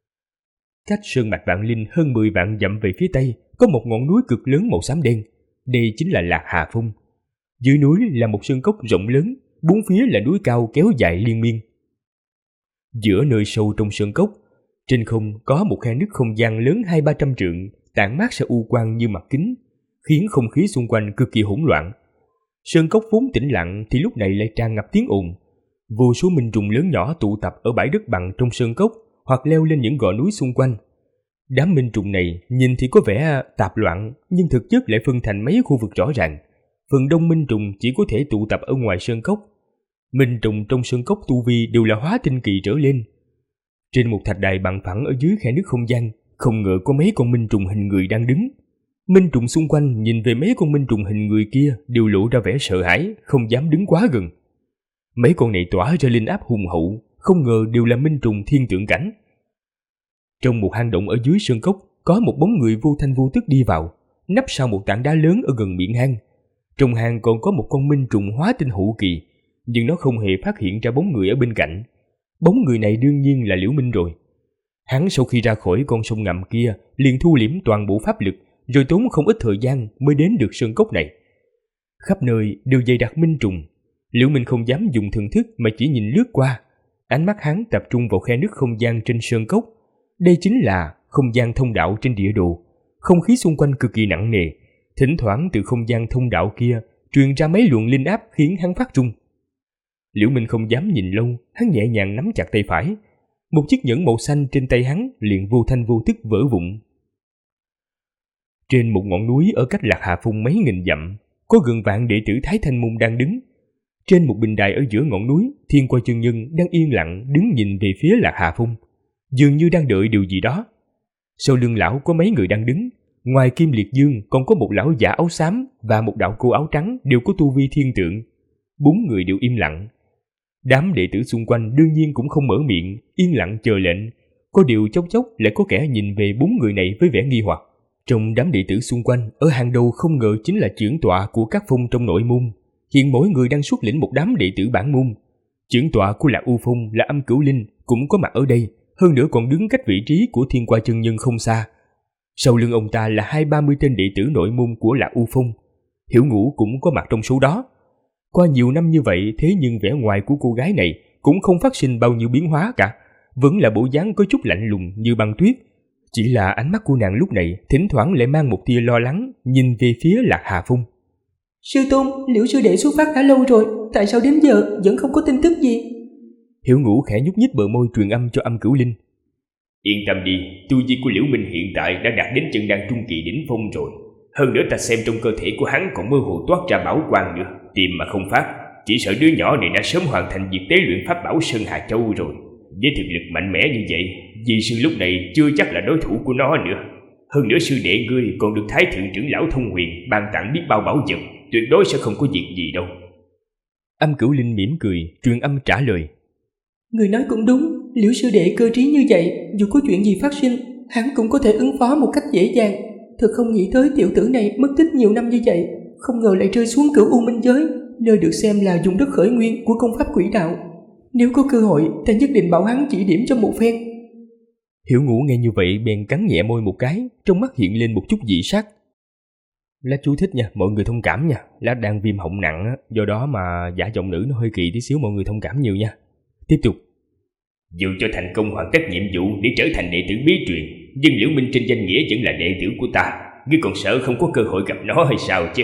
Cách sơn mạch Vạn Linh hơn 10 vạn dặm về phía tây, có một ngọn núi cực lớn màu xám đen. Đây chính là Lạc Hà Phong. Dưới núi là một sơn cốc rộng lớn, bốn phía là núi cao kéo dài liên miên. Giữa nơi sâu trong sơn cốc, trên không có một khe nứt không gian lớn 200-300 trượng, tản mát ra u quang như mặt kính, khiến không khí xung quanh cực kỳ hỗn loạn. Sơn cốc vốn tĩnh lặng thì lúc này lại tràn ngập tiếng ồn. Vô số minh trùng lớn nhỏ tụ tập ở bãi đất bằng trong sơn cốc hoặc leo lên những gò núi xung quanh. Đám minh trùng này nhìn thì có vẻ tạp loạn, nhưng thực chất lại phân thành mấy khu vực rõ ràng. Phần đông minh trùng chỉ có thể tụ tập ở ngoài sơn cốc. Minh trùng trong sơn cốc tu vi đều là hóa tinh kỳ trở lên. Trên một thạch đài bằng phẳng ở dưới khe nước không gian, không ngờ có mấy con minh trùng hình người đang đứng. Minh trùng xung quanh nhìn về mấy con minh trùng hình người kia đều lộ ra vẻ sợ hãi, không dám đứng quá gần. Mấy con này tỏa ra linh áp hùng hậu, không ngờ đều là minh trùng thiên tượng cảnh. Trong một hang động ở dưới sơn cốc, có một bóng người vô thanh vô tức đi vào, nấp sau một tảng đá lớn ở gần miệng hang. Trong hang còn có một con minh trùng hóa tinh hậu kỳ, nhưng nó không hề phát hiện ra bóng người ở bên cạnh. Bóng người này đương nhiên là Liễu Minh rồi. Hắn sau khi ra khỏi con sông ngầm kia, liền thu liễm toàn bộ pháp lực, rồi tốn không ít thời gian mới đến được sơn cốc này. Khắp nơi đều dày đặc minh trùng. Liễu Minh không dám dùng thần thức mà chỉ nhìn lướt qua. Ánh mắt hắn tập trung vào khe nứt không gian trên sơn cốc. Đây chính là không gian thông đạo trên địa đồ. Không khí xung quanh cực kỳ nặng nề. Thỉnh thoảng từ không gian thông đạo kia truyền ra mấy luồng linh áp khiến hắn phát run. Liễu Minh không dám nhìn lâu, hắn nhẹ nhàng nắm chặt tay phải. Một chiếc nhẫn màu xanh trên tay hắn liền vô thanh vô tức vỡ vụn. Trên một ngọn núi ở cách Lạc Hà Phong mấy nghìn dặm, có gần vạn đệ tử Thái Thanh Môn đang đứng. Trên một bình đài ở giữa ngọn núi, Thiên Qua Chân Nhân đang yên lặng đứng nhìn về phía Lạc Hà Phong, dường như đang đợi điều gì đó. Sau lưng lão có mấy người đang đứng, ngoài Kim Liệt Dương còn có một lão giả áo xám và một đạo cô áo trắng đều có tu vi thiên tượng. 4 người đều im lặng. Đám đệ tử xung quanh đương nhiên cũng không mở miệng, yên lặng chờ lệnh. Có điều chốc chốc lại có kẻ nhìn về 4 người này với vẻ nghi hoặc. Trong đám đệ tử xung quanh, ở hàng đầu không ngờ chính là trưởng tọa của các phong trong nội môn. Hiện mỗi người đang xuất lĩnh một đám đệ tử bản môn. Trưởng tọa của Lạc U Phong là Âm Cửu Linh cũng có mặt ở đây, hơn nữa còn đứng cách vị trí của Thiên Qua Chân Nhân không xa. Sau lưng ông ta là 20-30 tên đệ tử nội môn của Lạc U Phong. Hiểu Ngũ cũng có mặt trong số đó. Qua nhiều năm như vậy, thế nhưng vẻ ngoài của cô gái này cũng không phát sinh bao nhiêu biến hóa cả, vẫn là bộ dáng có chút lạnh lùng như băng tuyết. Chỉ là ánh mắt của nàng lúc này thỉnh thoảng lại mang một tia lo lắng, nhìn về phía Lạc Hà Phong. Sư tôn, Liễu sư đệ xuất phát đã lâu rồi, tại sao đến giờ vẫn không có tin tức gì? Hiểu Ngũ khẽ nhúc nhích bờ môi truyền âm cho Âm Cửu Linh. Yên tâm đi, tu vi của Liễu Minh hiện tại đã đạt đến chân đan trung kỳ đỉnh phong rồi. Hơn nữa ta xem trong cơ thể của hắn còn mơ hồ toát ra bảo quang nữa, tìm mà không phát. Chỉ sợ đứa nhỏ này đã sớm hoàn thành việc tế luyện pháp bảo Sơn Hà Châu rồi. Với thực lực mạnh mẽ như vậy, di sư lúc này chưa chắc là đối thủ của nó nữa. Hơn nữa sư đệ ngươi còn được Thái Thượng trưởng lão Thông Huyền ban tặng biết bao bảo vật, tuyệt đối sẽ không có việc gì đâu. Âm Cửu Linh mỉm cười, truyền âm trả lời. Người nói cũng đúng, Liễu sư đệ cơ trí như vậy, dù có chuyện gì phát sinh, hắn cũng có thể ứng phó một cách dễ dàng. Thật không nghĩ tới tiểu tử này mất tích nhiều năm như vậy, không ngờ lại rơi xuống Cửu U Minh giới, nơi được xem là dùng đất khởi nguyên của công pháp quỷ đạo. Nếu có cơ hội, ta nhất định bảo hắn chỉ điểm cho một phen. Hiểu Ngũ nghe như vậy bèn cắn nhẹ môi một cái, trong mắt hiện lên một chút dị sắc. Lá chú thích nha, mọi người thông cảm nha. Lá đang viêm họng nặng á, do đó mà giả giọng nữ nó hơi kỳ tí xíu, mọi người thông cảm nhiều nha. Tiếp tục. Dù cho thành công hoàn tất nhiệm vụ để trở thành đệ tử bí truyền, nhưng Liễu Minh trên danh nghĩa vẫn là đệ tử của ta. Ngươi còn sợ không có cơ hội gặp nó hay sao chứ?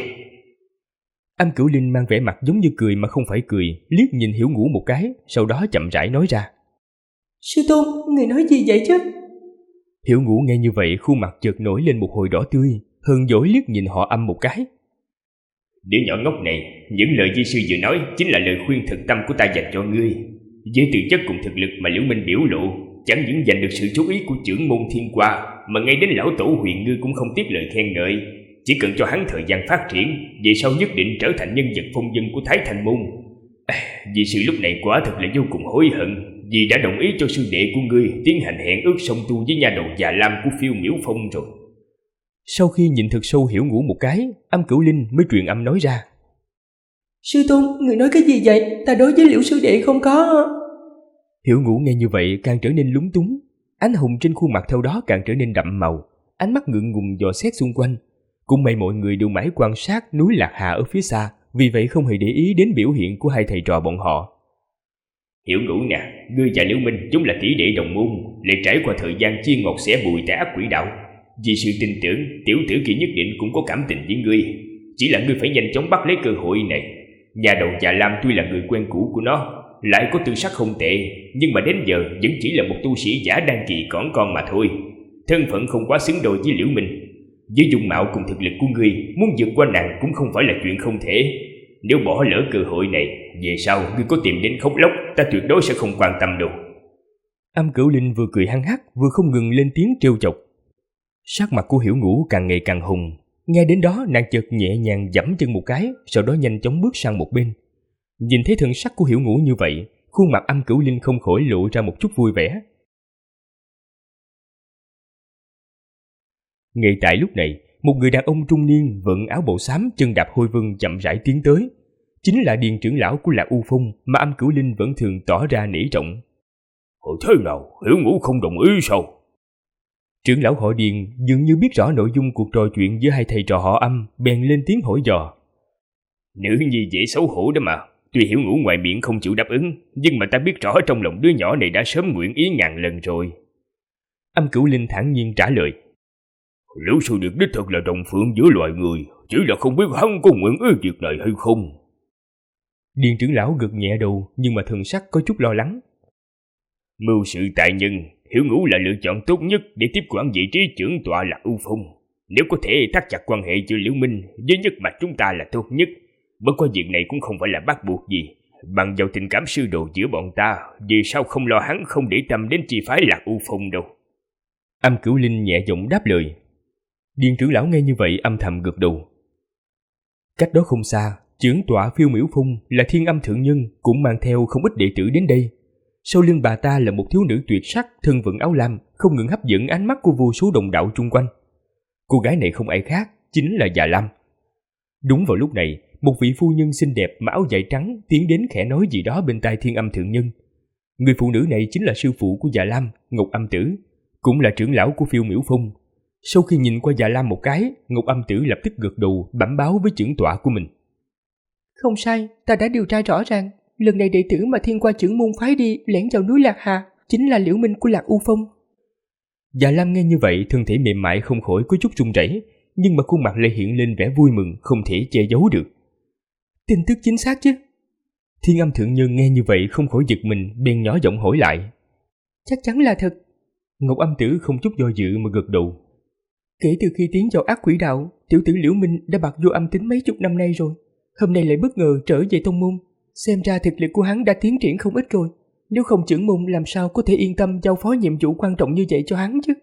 Âm Cửu Linh mang vẻ mặt giống như cười mà không phải cười, liếc nhìn Hiểu Ngũ một cái, sau đó chậm rãi nói ra. Sư tôn, người nói gì vậy chứ? Hiểu Ngũ nghe như vậy, khuôn mặt chợt nổi lên một hồi đỏ tươi, hờn dỗi liếc nhìn họ Âm một cái. Đứa nhỏ ngốc này, những lời di sư vừa nói chính là lời khuyên thực tâm của ta dành cho ngươi. Với tư chất cùng thực lực mà Liễu Minh biểu lộ, chẳng những giành được sự chú ý của trưởng môn Thiên Qua, mà ngay đến lão tổ Huyền ngươi cũng không tiếc lời khen ngợi. Chỉ cần cho hắn thời gian phát triển, về sau nhất định trở thành nhân vật phong vân của Thái Thanh Môn. Vì sự lúc này quả thật là vô cùng hối hận, vì đã đồng ý cho sư đệ của ngươi tiến hành hẹn ước song tu với nha đầu già lam của Phiêu Miểu Phong rồi. Sau khi nhìn thật sâu Hiểu Ngũ một cái, Âm Cửu Linh mới truyền âm nói ra. Sư tôn, người nói cái gì vậy? Ta đối với Liễu sư đệ không có... Hiểu Ngũ nghe như vậy càng trở nên lúng túng, ánh hồng trên khuôn mặt theo đó càng trở nên đậm màu, ánh mắt ngượng ngùng dò xét xung quanh. Cũng may mọi người đều mãi quan sát núi Lạc Hà ở phía xa, vì vậy không hề để ý đến biểu hiện của hai thầy trò bọn họ. Hiểu Ngũ nè, ngươi và Liễu Minh chúng là tỷ đệ đồng môn, lại trải qua thời gian chia ngọt xẻ bùi tại ác quỷ đạo. Vì sự tin tưởng, tiểu tử kia nhất định cũng có cảm tình với ngươi. Chỉ là ngươi phải nhanh chóng bắt lấy cơ hội này. Nhà đầu Già Lam tuy là người quen cũ của nó, lại có tư sắc không tệ, nhưng mà đến giờ vẫn chỉ là một tu sĩ giả đan kỳ cỏn con mà thôi. Thân phận không quá xứng đôi với Liễu Minh. Với dung mạo cùng thực lực của ngươi, muốn vượt qua nàng cũng không phải là chuyện không thể. Nếu bỏ lỡ cơ hội này, về sau ngươi có tìm đến khóc lóc, ta tuyệt đối sẽ không quan tâm đâu. Âm Cửu Linh vừa cười hăng hắc vừa không ngừng lên tiếng trêu chọc. Sắc mặt của Hiểu Ngũ càng ngày càng hùng. Nghe đến đó, nàng chợt nhẹ nhàng giẫm chân một cái, sau đó nhanh chóng bước sang một bên. Nhìn thấy thần sắc của Hiểu Ngũ như vậy, khuôn mặt Âm Cửu Linh không khỏi lộ ra một chút vui vẻ. Ngay tại lúc này, một người đàn ông trung niên vận áo bào xám chân đạp hôi vân chậm rãi tiến tới. Chính là Điền trưởng lão của Lạc U Phong mà Âm Cửu Linh vẫn thường tỏ ra nể trọng. Thế nào, Hiểu Ngũ không đồng ý sao? Trưởng lão họ Điền dường như biết rõ nội dung cuộc trò chuyện giữa hai thầy trò họ Âm, bèn lên tiếng hỏi dò. Nữ nhi dễ xấu hổ đó mà. Tuy Hiểu Ngũ ngoài miệng không chịu đáp ứng, nhưng mà ta biết rõ trong lòng đứa nhỏ này đã sớm nguyện ý ngàn lần rồi. Âm Cửu Linh thản nhiên trả lời. Liễu sư điệt đích thật là đồng phương giữa loài người, chỉ là không biết hắn có nguyện ý việc này hay không. Điền trưởng lão gật nhẹ đầu, nhưng mà thần sắc có chút lo lắng. Mưu sự tại nhân, Hiểu Ngũ là lựa chọn tốt nhất để tiếp quản vị trí trưởng tọa Lạc U Phong. Nếu có thể thắt chặt quan hệ giữa Liễu Minh với nhất mạch chúng ta là tốt nhất. Bất qua việc này cũng không phải là bắt buộc gì. Bằng vào tình cảm sư đồ giữa bọn ta, vì sao không lo hắn không để tâm đến chi phái Lạc U Phong đâu. Âm Cửu Linh nhẹ giọng đáp lời. Điền trưởng lão nghe như vậy âm thầm gật đầu. Cách đó không xa, trưởng tọa Phiêu Miểu Phong là Thiên Âm thượng nhân cũng mang theo không ít đệ tử đến đây. Sau lưng bà ta là một thiếu nữ tuyệt sắc, thân vận áo lam, không ngừng hấp dẫn ánh mắt của vô số đồng đạo chung quanh. Cô gái này không ai khác, chính là Già Lam. Đúng vào lúc này, một vị phu nhân xinh đẹp mặc áo dài trắng tiến đến khẽ nói gì đó bên tai Thiên Âm thượng nhân. Người phụ nữ này chính là sư phụ của Già Lam, Ngọc Âm Tử, cũng là trưởng lão của Phiêu Miểu Phong. Sau khi nhìn qua Già Lam một cái, Ngọc Âm Tử lập tức gật đầu bẩm báo với trưởng tọa của mình. Không sai, ta đã điều tra rõ ràng. Lần này đệ tử mà Thiên Qua trưởng môn phái đi lẻn vào núi Lạc Hà chính là Liễu Minh của Lạc U Phong. Già Lam nghe như vậy, thân thể mềm mại không khỏi có chút run rẩy, nhưng mà khuôn mặt lại hiện lên vẻ vui mừng không thể che giấu được. Tin tức chính xác chứ? Thiên Âm thượng nhân nghe như vậy không khỏi giật mình, bèn nhỏ giọng hỏi lại. Chắc chắn là thật. Ngọc Âm Tử không chút do dự mà gật đầu. Kể từ khi tiến vào ác quỷ đạo, tiểu tử Liễu Minh đã bạc vô âm tính mấy chục năm nay rồi. Hôm nay lại bất ngờ trở về tông môn. Xem ra thực lực của hắn đã tiến triển không ít rồi. Nếu không trưởng môn làm sao có thể yên tâm giao phó nhiệm vụ quan trọng như vậy cho hắn chứ?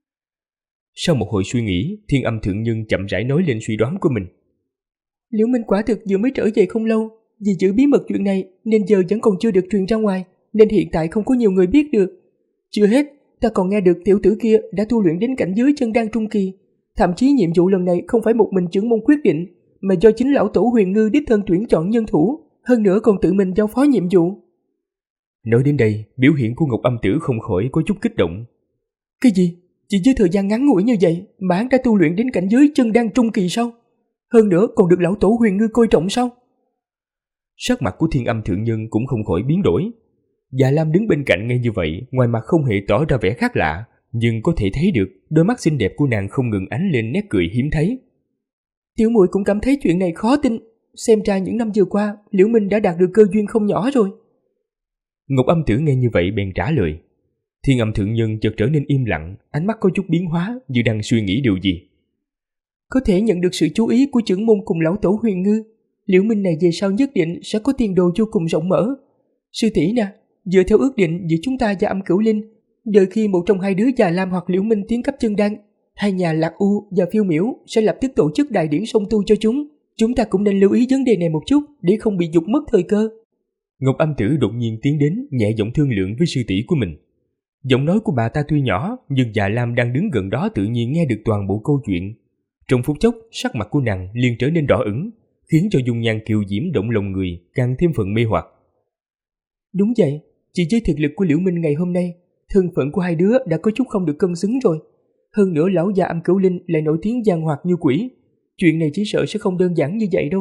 Sau một hồi suy nghĩ, Thiên Âm thượng nhân chậm rãi nói lên suy đoán của mình. Liễu Minh quả thực vừa mới trở về không lâu, vì giữ bí mật chuyện này nên giờ vẫn còn chưa được truyền ra ngoài, nên hiện tại không có nhiều người biết được. Chưa hết, ta còn nghe được tiểu tử kia đã tu luyện đến cảnh giới chân đan trung kỳ. Thậm chí nhiệm vụ lần này không phải một mình trưởng môn quyết định, mà do chính lão tổ Huyền Ngư đích thân tuyển chọn nhân thủ, hơn nữa còn tự mình giao phó nhiệm vụ. Nói đến đây, biểu hiện của Ngọc Âm Tử không khỏi có chút kích động. Cái gì? Chỉ với thời gian ngắn ngủi như vậy mà hắn đã tu luyện đến cảnh giới chân đan trung kỳ sao? Hơn nữa còn được lão tổ Huyền Ngư coi trọng sao? Sắc mặt của Thiên Âm thượng nhân cũng không khỏi biến đổi. Già Lam đứng bên cạnh nghe như vậy, ngoài mặt không hề tỏ ra vẻ khác lạ, nhưng có thể thấy được đôi mắt xinh đẹp của nàng không ngừng ánh lên nét cười hiếm thấy. Tiểu muội cũng cảm thấy chuyện này khó tin, xem ra những năm vừa qua Liễu Minh đã đạt được cơ duyên không nhỏ rồi. Ngọc Âm Tử nghe như vậy bèn trả lời. Thiên Âm thượng nhân chợt trở nên im lặng, ánh mắt có chút biến hóa như đang suy nghĩ điều gì. Có thể nhận được sự chú ý của trưởng môn cùng lão tổ Huyền Ngư, Liễu Minh này về sau nhất định sẽ có tiền đồ vô cùng rộng mở. Sư tỷ nè, dựa theo ước định giữa chúng ta và Âm Cửu Linh, đợi khi một trong hai đứa Già Lam hoặc Liễu Minh tiến cấp chân đan, hai nhà Lạc U và Phiêu Miểu sẽ lập tức tổ chức đại điển song tu cho chúng. Chúng ta cũng nên lưu ý vấn đề này một chút để không bị giục mất thời cơ. Ngọc Âm Tử đột nhiên tiến đến, nhẹ giọng thương lượng với sư tỷ của mình. Giọng nói của bà ta tuy nhỏ, nhưng Già Lam đang đứng gần đó tự nhiên nghe được toàn bộ câu chuyện. Trong phút chốc, sắc mặt của nàng liền trở nên đỏ ửng, khiến cho dung nhan kiều diễm động lòng người càng thêm phần mê hoặc. Đúng vậy, chỉ với thực lực của Liễu Minh ngày hôm nay, thân phận của hai đứa đã có chút không được cân xứng rồi. Hơn nữa lão già Âm Cửu Linh lại nổi tiếng giang hoạt như quỷ. Chuyện này chỉ sợ sẽ không đơn giản như vậy đâu.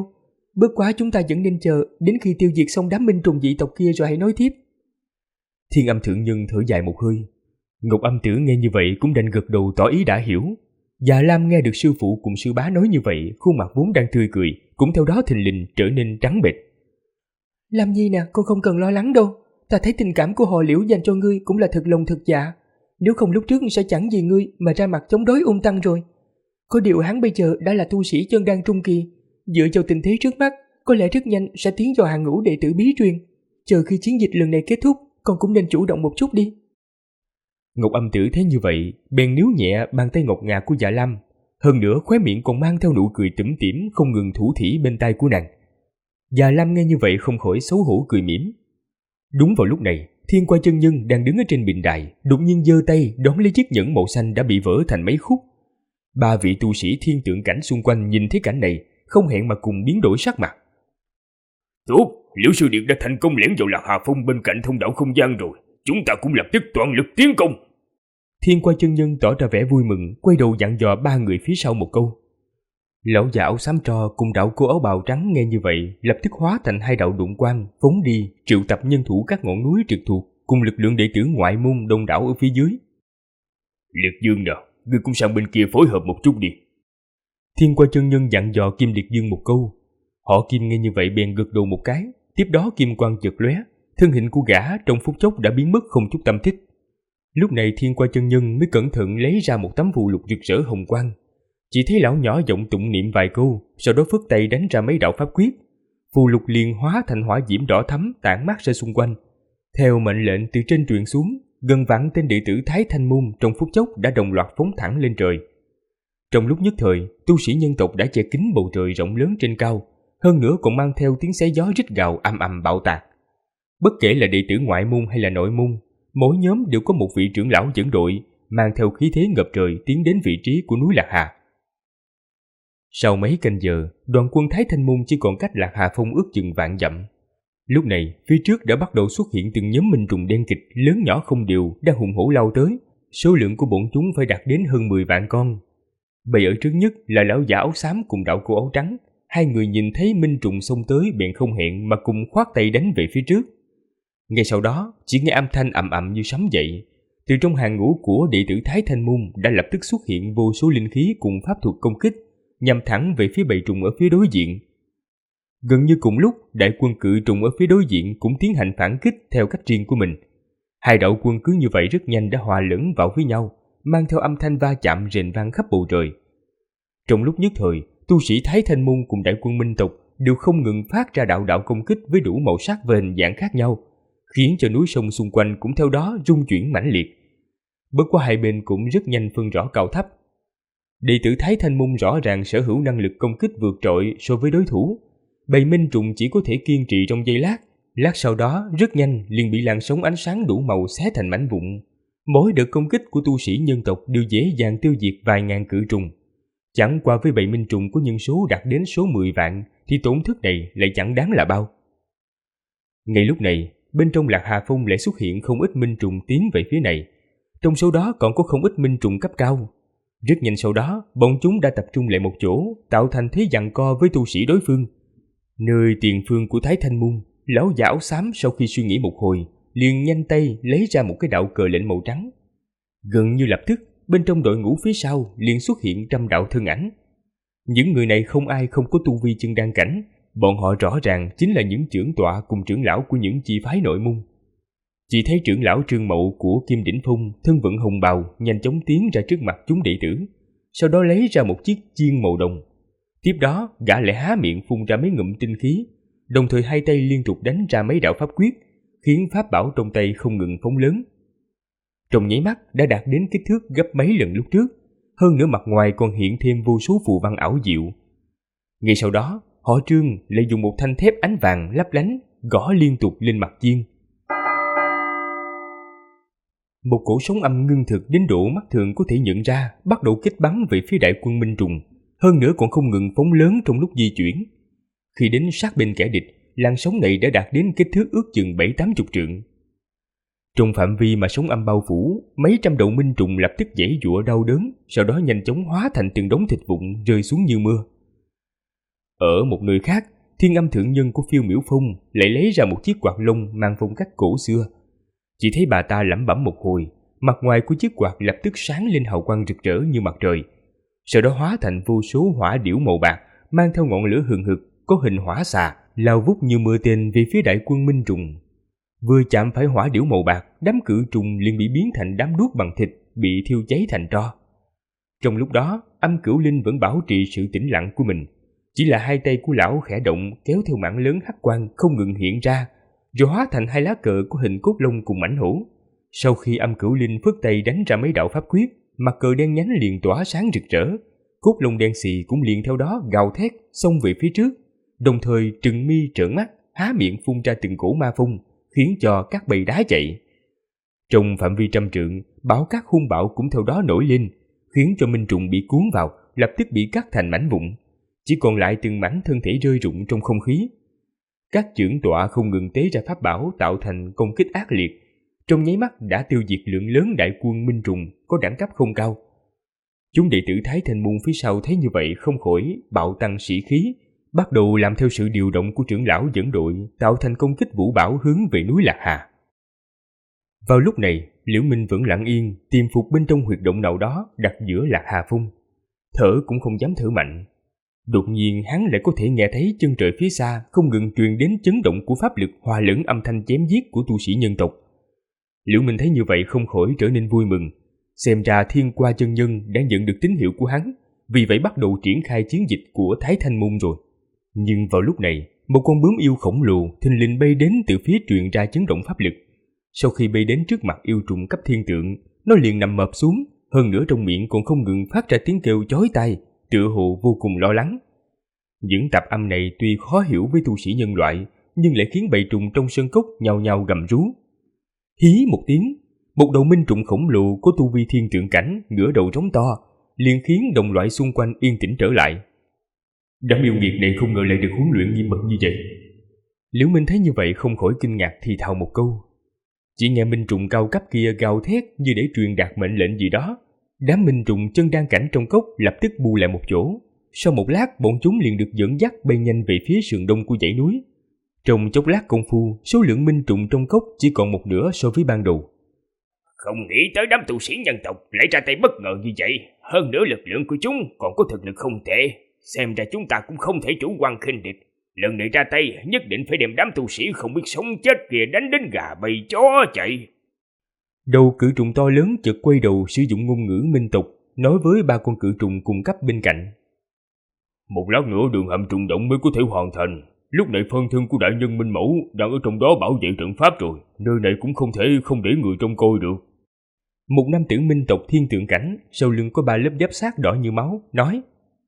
Bất quá chúng ta vẫn nên chờ đến khi tiêu diệt xong đám minh trùng dị tộc kia rồi hãy nói tiếp. Thiên Âm thượng nhân thở dài một hơi. Ngọc Âm Tử nghe như vậy cũng đành gật đầu tỏ ý đã hiểu. Già Lam nghe được sư phụ cùng sư bá nói như vậy, khuôn mặt vốn đang tươi cười cũng theo đó thình lình trở nên trắng bệch. Lam Nhi nè, con không cần lo lắng đâu. Ta thấy tình cảm của họ Liễu dành cho ngươi cũng là thật lòng thật dạ. Nếu không lúc trước sẽ chẳng vì ngươi mà ra mặt chống đối Ung Tăng rồi. Có điều hắn bây giờ đã là tu sĩ chân đan trung kỳ, dựa vào tình thế trước mắt, có lẽ rất nhanh sẽ tiến vào hàng ngũ đệ tử bí truyền. Chờ khi chiến dịch lần này kết thúc, con cũng nên chủ động một chút đi. Ngọc Âm Tử thấy như vậy, bèn níu nhẹ bàn tay ngọc ngà của Dạ Lam, hơn nữa khóe miệng còn mang theo nụ cười tủm tỉm không ngừng thủ thỉ bên tai của nàng. Dạ Lam nghe như vậy không khỏi xấu hổ cười mỉm. Đúng vào lúc này, Thiên Qua chân nhân đang đứng ở trên bình đài, đột nhiên giơ tay đón lấy chiếc nhẫn màu xanh đã bị vỡ thành mấy khúc. Ba vị tu sĩ thiên tượng cảnh xung quanh nhìn thấy cảnh này, không hẹn mà cùng biến đổi sắc mặt. Tốt, Liễu sư điện đã thành công lẻn vào Lạc Hà Phong bên cạnh thông đạo không gian rồi, chúng ta cũng lập tức toàn lực tiến công. Thiên Qua chân nhân tỏ ra vẻ vui mừng, quay đầu dặn dò ba người phía sau một câu. Lão già áo xám tro cùng đạo cô áo bào trắng nghe như vậy, lập tức hóa thành hai đạo đụng quang, phóng đi, triệu tập nhân thủ các ngọn núi trực thuộc, cùng lực lượng đệ tử ngoại môn đông đảo ở phía dưới. Liệt Dương nè, ngươi cũng sang bên kia phối hợp một chút đi. Thiên Qua chân nhân dặn dò Kim Liệt Dương một câu. Họ Kim nghe như vậy bèn gật đầu một cái, tiếp đó kim quang chợt lóe, thân hình của gã trong phút chốc đã biến mất không chút tâm tích. Lúc này Thiên Qua chân nhân mới cẩn thận lấy ra một tấm phù lục rực rỡ hồng quang. Chỉ thấy lão nhỏ giọng tụng niệm vài câu, sau đó phất tay đánh ra mấy đạo pháp quyết. Phù lục liền hóa thành hỏa diễm đỏ thắm tản mát ra xung quanh. Theo mệnh lệnh từ trên truyền xuống, gần vạn tên đệ tử Thái Thanh môn trong phút chốc đã đồng loạt phóng thẳng lên trời. Trong lúc nhất thời, tu sĩ nhân tộc đã che kín bầu trời rộng lớn trên cao, hơn nữa còn mang theo tiếng xé gió rít gào ầm ầm bạo tạc. Bất kể là đệ tử ngoại môn hay là nội môn, mỗi nhóm đều có một vị trưởng lão dẫn đội, mang theo khí thế ngập trời tiến đến vị trí của núi Lạc Hà. Sau mấy canh giờ, đoàn quân Thái Thanh môn chỉ còn cách Lạc Hà Phong ước chừng vạn dặm. Lúc này, phía trước đã bắt đầu xuất hiện từng nhóm minh trùng đen kịch lớn nhỏ không đều đang hùng hổ lao tới, số lượng của bọn chúng phải đạt đến hơn 10 vạn con. Bầy ở trước nhất là lão giả áo xám cùng đạo cô áo trắng, hai người nhìn thấy minh trùng xông tới bèn không hẹn mà cùng khoát tay đánh về phía trước. Ngay sau đó, chỉ nghe âm thanh ầm ầm như sấm dậy. Từ trong hàng ngũ của đệ tử Thái Thanh môn đã lập tức xuất hiện vô số linh khí cùng pháp thuật công kích, nhằm thẳng về phía bầy trùng ở phía đối diện. Gần như cùng lúc, đại quân cự trùng ở phía đối diện cũng tiến hành phản kích theo cách riêng của mình. Hai đạo quân cứ như vậy rất nhanh đã hòa lẫn vào với nhau, mang theo âm thanh va chạm rền vang khắp bầu trời. Trong lúc nhất thời, tu sĩ Thái Thanh môn cùng đại quân minh tộc đều không ngừng phát ra đạo đạo công kích với đủ màu sắc và hình dạng khác nhau, khiến cho núi sông xung quanh cũng theo đó rung chuyển mãnh liệt. Bất quá hai bên cũng rất nhanh phân rõ cao thấp. Đệ tử Thái Thanh môn rõ ràng sở hữu năng lực công kích vượt trội so với đối thủ. Bầy minh trùng chỉ có thể kiên trì trong giây lát, lát sau đó rất nhanh liền bị làn sóng ánh sáng đủ màu xé thành mảnh vụn. Mỗi đợt công kích của tu sĩ nhân tộc đều dễ dàng tiêu diệt vài ngàn cự trùng. Chẳng qua với bầy minh trùng có nhân số đạt đến số 10 vạn thì tổn thất này lại chẳng đáng là bao. Ngay lúc này, bên trong Lạc Hà Phong lại xuất hiện không ít minh trùng tiến về phía này. Trong số đó còn có không ít minh trùng cấp cao. Rất nhanh sau đó, bọn chúng đã tập trung lại một chỗ, tạo thành thế giằng co với tu sĩ đối phương. Nơi tiền phương của Thái Thanh môn, lão giả áo xám sau khi suy nghĩ một hồi, liền nhanh tay lấy ra một cái đạo cờ lệnh màu trắng. Gần như lập tức, bên trong đội ngũ phía sau liền xuất hiện trăm đạo thân ảnh. Những người này không ai không có tu vi chân đan cảnh, bọn họ rõ ràng chính là những trưởng tọa cùng trưởng lão của những chi phái nội môn. Chỉ thấy trưởng lão Trương Mậu của Kim Đỉnh Phong thân vận hồng bào nhanh chóng tiến ra trước mặt chúng đệ tử, sau đó lấy ra một chiếc chiên màu đồng. Tiếp đó, gã lại há miệng phun ra mấy ngụm tinh khí, đồng thời hai tay liên tục đánh ra mấy đạo pháp quyết, khiến pháp bảo trong tay không ngừng phóng lớn. Trong nháy mắt đã đạt đến kích thước gấp mấy lần lúc trước, hơn nữa mặt ngoài còn hiện thêm vô số phù văn ảo diệu. Ngay sau đó, họ Trương lại dùng một thanh thép ánh vàng lấp lánh gõ liên tục lên mặt chiên. Một cổ sóng âm ngưng thực đến độ mắt thường có thể nhận ra bắt đầu kích bắn về phía đại quân minh trùng, hơn nữa còn không ngừng phóng lớn trong lúc di chuyển. Khi đến sát bên kẻ địch, làn sóng này đã đạt đến kích thước ước chừng 7-80 trượng. Trong phạm vi mà sóng âm bao phủ, mấy trăm đầu minh trùng lập tức giãy giụa đau đớn, sau đó nhanh chóng hóa thành từng đống thịt vụn rơi xuống như mưa. Ở một nơi khác Thiên Âm thượng nhân của Phiêu Miểu Phong lại lấy ra một chiếc quạt lông mang phong cách cổ xưa. Chỉ thấy bà ta lẩm bẩm một hồi, mặt ngoài của chiếc quạt lập tức sáng lên hào quang rực rỡ như mặt trời. Sau đó hóa thành vô số hỏa điểu màu bạc, mang theo ngọn lửa hừng hực, có hình hỏa xà, lao vút như mưa tên về phía đại quân Minh Trùng. Vừa chạm phải hỏa điểu màu bạc, đám cự trùng liền bị biến thành đám đuốc bằng thịt, bị thiêu cháy thành tro. Trong lúc đó, Âm Cửu Linh vẫn bảo trì sự tĩnh lặng của mình. Chỉ là hai tay của lão khẽ động, kéo theo mảng lớn hắc quang không ngừng hiện ra, rồi hóa thành hai lá cờ của hình cốt long cùng mãnh hổ. Sau khi Âm Cửu Linh phất tay đánh ra mấy đạo pháp quyết, mặt cờ đen nhánh liền tỏa sáng rực rỡ. Cốt long đen xì cũng liền theo đó gào thét xông về phía trước, đồng thời trừng mi trợn mắt, há miệng phun ra từng cổ ma phun, khiến cho các bầy đá chạy. Trong phạm vi 100 trượng, bão cát hung bạo cũng theo đó nổi lên, khiến cho Minh Trùng bị cuốn vào, lập tức bị cắt thành mảnh vụn, chỉ còn lại từng mảnh thân thể rơi rụng trong không khí. Các chưởng tọa không ngừng tế ra pháp bảo tạo thành công kích ác liệt, trong nháy mắt đã tiêu diệt lượng lớn đại quân Minh Trùng có đẳng cấp không cao. Chúng đệ tử Thái Thanh Môn phía sau thấy như vậy không khỏi bạo tăng sĩ khí, bắt đầu làm theo sự điều động của trưởng lão dẫn đội, tạo thành công kích vũ bão hướng về núi Lạc Hà. Vào lúc này, Liễu Minh vẫn lặng yên tìm phục bên trong huyệt động nào đó đặt giữa Lạc Hà Phong, thở cũng không dám thở mạnh. Đột nhiên hắn lại có thể nghe thấy chân trời phía xa không ngừng truyền đến chấn động của pháp lực hòa lẫn âm thanh chém giết của tu sĩ nhân tộc. Liễu Minh thấy như vậy không khỏi trở nên vui mừng, xem ra Thiên Qua chân nhân đã nhận được tín hiệu của hắn, vì vậy bắt đầu triển khai chiến dịch của Thái Thanh Môn rồi. Nhưng vào lúc này, một con bướm yêu khổng lồ thình lình bay đến từ phía truyền ra chấn động pháp lực. Sau khi bay đến trước mặt yêu trùng cấp thiên tượng, nó liền nằm mập xuống, hơn nữa trong miệng còn không ngừng phát ra tiếng kêu chói tai, tựa hồ vô cùng lo lắng. Những tạp âm này tuy khó hiểu với tu sĩ nhân loại, nhưng lại khiến bầy trùng trong sơn cốc nhao nhao gầm rú. Hí một tiếng, một đầu minh trùng khổng lồ có tu vi thiên tượng cảnh ngửa đầu rống to, liền khiến đồng loại xung quanh yên tĩnh trở lại. Đám yêu nghiệt này không ngờ lại được huấn luyện nghiêm mật như vậy. Liễu Minh thấy như vậy không khỏi kinh ngạc thì thào một câu. Chỉ nghe minh trùng cao cấp kia gào thét như để truyền đạt mệnh lệnh gì đó. Đám minh trùng chân đang cảnh trong cốc lập tức bu lại một chỗ. Sau một lát, bọn chúng liền được dẫn dắt bay nhanh về phía sườn đông của dãy núi. Trong chốc lát công phu, số lượng minh trùng trong cốc chỉ còn một nửa so với ban đầu. Không nghĩ tới đám tu sĩ nhân tộc lại ra tay bất ngờ như vậy. Hơn nữa lực lượng của chúng còn có thực lực không tệ. Xem ra chúng ta cũng không thể chủ quan khinh địch. Lần này ra tay nhất định phải đem đám tu sĩ không biết sống chết kia đánh đến gà bay chó chạy. Đầu cự trùng to lớn chợt quay đầu sử dụng ngôn ngữ minh tộc, nói với ba con cự trùng cùng cấp bên cạnh. Một lát nữa đường hầm trùng động mới có thể hoàn thành. Lúc này phân thân của đại nhân Minh Mẫu đang ở trong đó bảo vệ trận pháp rồi. Nơi này cũng không thể không để người trông coi được. Một nam tử minh tộc thiên tượng cảnh, sau lưng có 3 lớp giáp sát đỏ như máu, nói.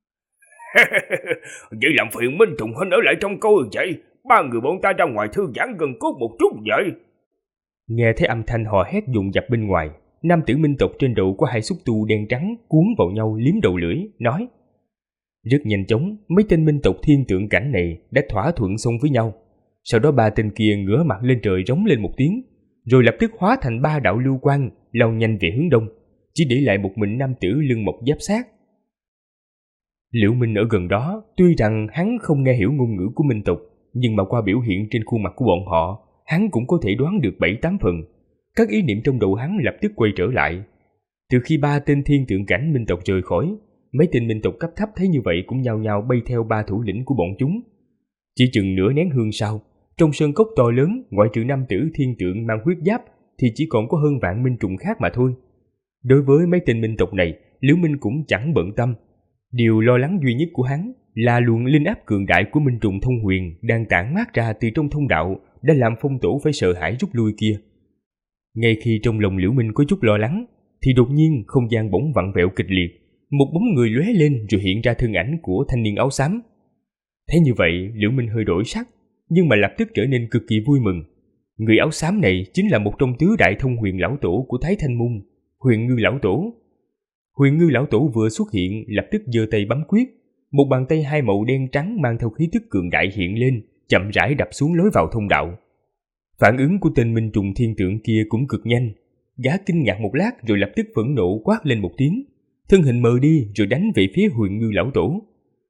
Vậy làm phiền Minh Trùng Huynh ở lại trong coi vậy. 3 người bọn ta ra ngoài thư giãn gần cốt một chút vậy. Nghe thấy âm thanh hò hét dồn dập bên ngoài, nam tử minh tộc trên đầu có 2 xúc tu đen trắng cuốn vào nhau liếm đầu lưỡi, nói. Rất nhanh chóng, mấy tên minh tộc thiên tượng cảnh này đã thỏa thuận xong với nhau. Sau đó 3 tên kia ngửa mặt lên trời rống lên một tiếng, rồi lập tức hóa thành 3 đạo lưu quang lao nhanh về hướng đông, chỉ để lại một mình nam tử lưng mọc giáp sát. Liễu Minh ở gần đó, tuy rằng hắn không nghe hiểu ngôn ngữ của minh tộc, nhưng mà qua biểu hiện trên khuôn mặt của bọn họ, hắn cũng có thể đoán được 7-8 phần. Các ý niệm trong đầu hắn lập tức quay trở lại. Từ khi 3 tên thiên tượng cảnh minh tộc rời khỏi, mấy tên minh tộc cấp thấp thấy như vậy cũng nhao nhao bay theo 3 thủ lĩnh của bọn chúng. Chỉ chừng nửa nén hương sau, trong sơn cốc to lớn, ngoại trừ nam tử thiên tượng mang huyết giáp thì chỉ còn có hơn vạn minh trùng khác mà thôi. Đối với mấy tên minh tộc này, Liễu Minh cũng chẳng bận tâm. Điều lo lắng duy nhất của hắn là luồng linh áp cường đại của minh trùng thông huyền đang tản mát ra từ trong thông đạo đã làm phong tổ phải sợ hãi rút lui kia. Ngay khi trong lòng Liễu Minh có chút lo lắng, thì đột nhiên không gian bỗng vặn vẹo kịch liệt, một bóng người lóe lên rồi hiện ra thân ảnh của thanh niên áo xám. Thấy như vậy, Liễu Minh hơi đổi sắc, nhưng mà lập tức trở nên cực kỳ vui mừng. Người áo xám này chính là một trong tứ đại thông huyền lão tổ của Thái Thanh Môn, Huyền Ngư lão tổ. Huyền Ngư lão tổ vừa xuất hiện, lập tức giơ tay bấm quyết, một bàn tay 2 màu đen trắng mang theo khí tức cường đại hiện lên, chậm rãi đập xuống lối vào thông đạo. Phản ứng của tên minh trùng thiên tượng kia cũng cực nhanh, gã kinh ngạc một lát rồi lập tức phẫn nộ quát lên một tiếng, thân hình mờ đi rồi đánh về phía Huyền Ngư lão tổ.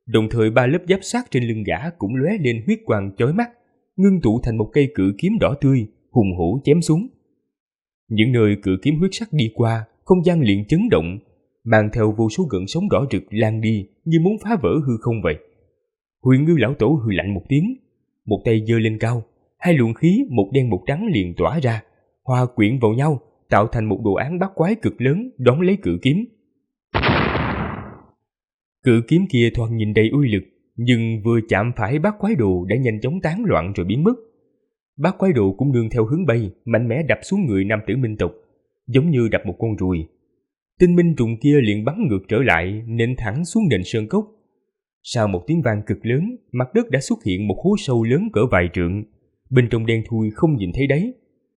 Đồng thời 3 lớp giáp sắt trên lưng gã cũng lóe lên huyết quang chói mắt, ngưng tụ thành một cây cự kiếm đỏ tươi, hùng hổ chém xuống. Những nơi cự kiếm huyết sắc đi qua, không gian liền chấn động, mang theo vô số gợn sóng đỏ rực lan đi như muốn phá vỡ hư không vậy. Huyền Ngư lão tổ hừ lạnh một tiếng, một tay giơ lên cao, hai luồng khí một đen một trắng liền tỏa ra, hòa quyện vào nhau, tạo thành một đồ án bát quái cực lớn đón lấy cự kiếm. Cự kiếm kia thoạt nhìn đầy uy lực, nhưng vừa chạm phải bát quái đồ đã nhanh chóng tán loạn rồi biến mất. Bát quái đồ cũng nương theo hướng bay, mạnh mẽ đập xuống người nam tử minh tộc, giống như đập một con ruồi. Tinh minh trùng kia liền bắn ngược trở lại, nện thẳng xuống nền sơn cốc. Sau một tiếng vang cực lớn, mặt đất đã xuất hiện một hố sâu lớn cỡ vài trượng, bên trong đen thui không nhìn thấy đáy.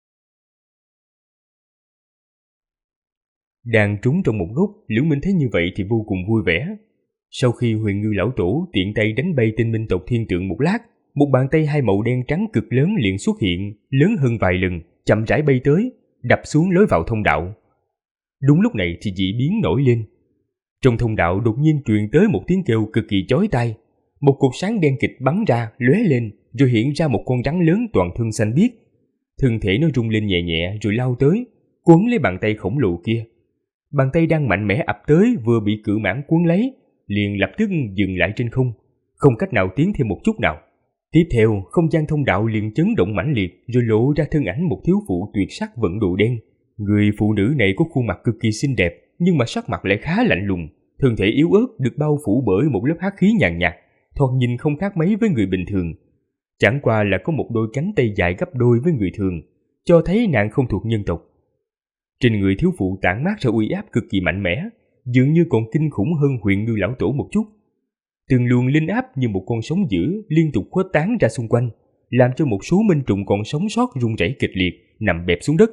Đang trúng trong một góc, Liễu Minh thấy như vậy thì vô cùng vui vẻ. Sau khi Huyền Ngư lão tổ tiện tay đánh bay tinh minh tộc thiên tượng một lát, một bàn tay hai màu đen trắng cực lớn liền xuất hiện, lớn hơn vài lần, chậm rãi bay tới, đập xuống lối vào thông đạo. Đúng lúc này thì dị biến nổi lên. Trong thông đạo đột nhiên truyền tới một tiếng kêu cực kỳ chói tai. Một cột sáng đen kịt bắn ra, lóe lên, rồi hiện ra một con rắn lớn toàn thân xanh biếc. Thân thể nó rung lên nhẹ nhẹ rồi lao tới, quấn lấy bàn tay khổng lồ kia. Bàn tay đang mạnh mẽ ập tới vừa bị cự mãng quấn lấy, liền lập tức dừng lại trên không, không cách nào tiến thêm một chút nào. Tiếp theo, không gian thông đạo liền chấn động mãnh liệt, rồi lộ ra thân ảnh một thiếu phụ tuyệt sắc vận đồ đen. Người phụ nữ này có khuôn mặt cực kỳ xinh đẹp, nhưng mà sắc mặt lại khá lạnh lùng, thân thể yếu ớt được bao phủ bởi một lớp hắc khí nhàn nhạt, thoạt nhìn không khác mấy với người bình thường. Chẳng qua là có một đôi cánh tay dài gấp đôi với người thường, cho thấy nàng không thuộc nhân tộc. Trên người thiếu phụ tản mát ra uy áp cực kỳ mạnh mẽ, dường như còn kinh khủng hơn Huyền Ngư lão tổ một chút. Từng luồng linh áp như một con sóng dữ liên tục khuếch tán ra xung quanh, làm cho một số minh trùng còn sống sót run rẩy kịch liệt, nằm bẹp xuống đất.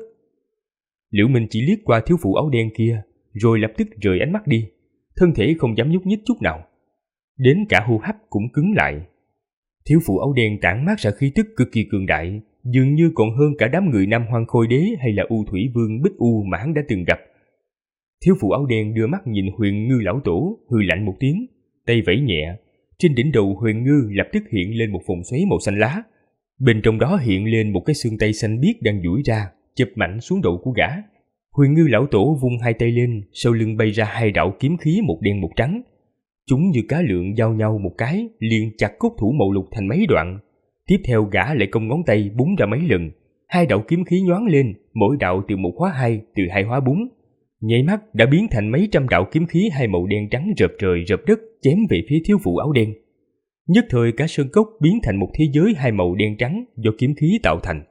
Liễu Minh chỉ liếc qua thiếu phụ áo đen kia, rồi lập tức rời ánh mắt đi, thân thể không dám nhúc nhích chút nào. Đến cả hô hấp cũng cứng lại. Thiếu phụ áo đen tản mát ra khí tức cực kỳ cường đại, dường như còn hơn cả đám người Nam Hoang Khôi Đế hay là U Thủy Vương Bích U mà hắn đã từng gặp. Thiếu phụ áo đen đưa mắt nhìn Huyền Ngư lão tổ, hừ lạnh một tiếng, tay vẫy nhẹ, trên đỉnh đầu Huyền Ngư lập tức hiện lên một vòng xoáy màu xanh lá. Bên trong đó hiện lên một cái xương tay xanh biếc đang duỗi ra, chụp mạnh xuống đầu của gã. Huyền Ngư lão tổ vung hai tay lên, sau lưng bay ra hai đạo kiếm khí một đen một trắng. Chúng như cá lượng giao nhau một cái, liền chặt cốt thủ màu lục thành mấy đoạn. Tiếp theo gã lại cong ngón tay búng ra mấy lần, hai đạo kiếm khí nhoáng lên, mỗi đạo từ 1 hóa 2, từ 2 hóa 4. Nháy mắt đã biến thành mấy trăm đạo kiếm khí hai màu đen trắng rợp trời rợp đất chém về phía thiếu phụ áo đen. Nhất thời cả sơn cốc biến thành một thế giới hai màu đen trắng do kiếm khí tạo thành.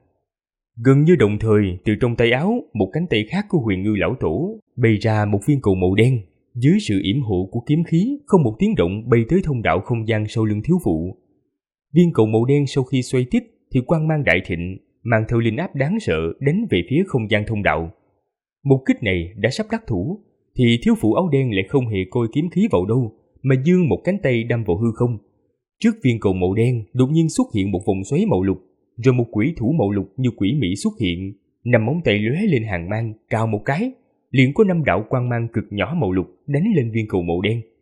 Gần như đồng thời, từ trong tay áo, một cánh tay khác của Huyền Ngư lão tổ bay ra một viên cầu màu đen, dưới sự yểm hộ của kiếm khí, không một tiếng động bay tới thông đạo không gian sau lưng thiếu phụ. Viên cầu màu đen sau khi xoay tít thì quang mang đại thịnh, mang theo linh áp đáng sợ đánh về phía không gian thông đạo. Một kích này đã sắp đắc thủ, thì thiếu phụ áo đen lại không hề coi kiếm khí vào đâu, mà giương một cánh tay đâm vào hư không. Trước viên cầu màu đen đột nhiên xuất hiện một vòng xoáy màu lục, rồi một quỷ thủ màu lục như quỷ mỹ xuất hiện, 5 móng tay lóe lên hàng mang, cào một cái, liền có 5 đạo quang mang cực nhỏ màu lục đánh lên viên cầu màu đen.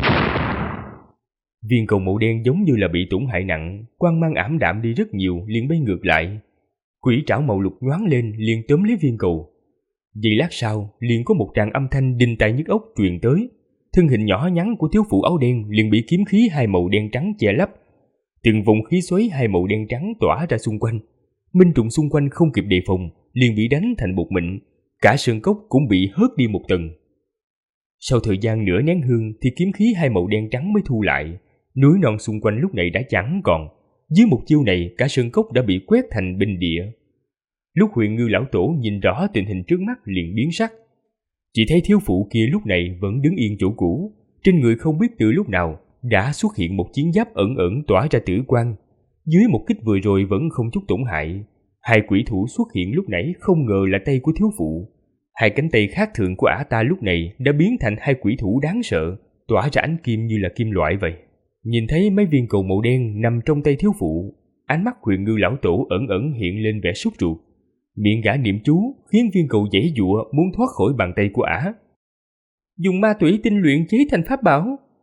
Viên cầu màu đen giống như là bị tổn hại nặng, quang mang ảm đạm đi rất nhiều, liền bay ngược lại. Quỷ trảo màu lục nhoáng lên liền tóm lấy viên cầu. Giây lát sau, liền có một tràng âm thanh đinh tai nhức óc truyền tới. Thân hình nhỏ nhắn của thiếu phụ áo đen liền bị kiếm khí hai màu đen trắng che lấp. Từng vòng khí xoáy hai màu đen trắng tỏa ra xung quanh. Minh trùng xung quanh không kịp đề phòng, liền bị đánh thành bột mịn. Cả sơn cốc cũng bị hớt đi một tầng. Sau thời gian nửa nén hương thì kiếm khí hai màu đen trắng mới thu lại. Núi non xung quanh lúc này đã chẳng còn. Dưới một chiêu này, cả sơn cốc đã bị quét thành binh địa. Lúc Huyền Ngư lão tổ nhìn rõ tình hình trước mắt liền biến sắc. Chỉ thấy thiếu phụ kia lúc này vẫn đứng yên chỗ cũ, trên người không biết từ lúc nào đã xuất hiện một chiến giáp ẩn ẩn tỏa ra tử quang. Dưới một kích vừa rồi vẫn không chút tổn hại. Hai quỷ thủ xuất hiện lúc nãy không ngờ là tay của thiếu phụ. Hai cánh tay khác thường của ả ta lúc này đã biến thành hai quỷ thủ đáng sợ, tỏa ra ánh kim như là kim loại vậy. Nhìn thấy mấy viên cầu màu đen nằm trong tay thiếu phụ, ánh mắt Huyền Ngư lão tổ ẩn ẩn hiện lên vẻ sốt ruột. Miệng gã niệm chú khiến viên cầu giãy giụa muốn thoát khỏi bàn tay của ả. Dùng ma tủy tinh luyện chế thành pháp bảo,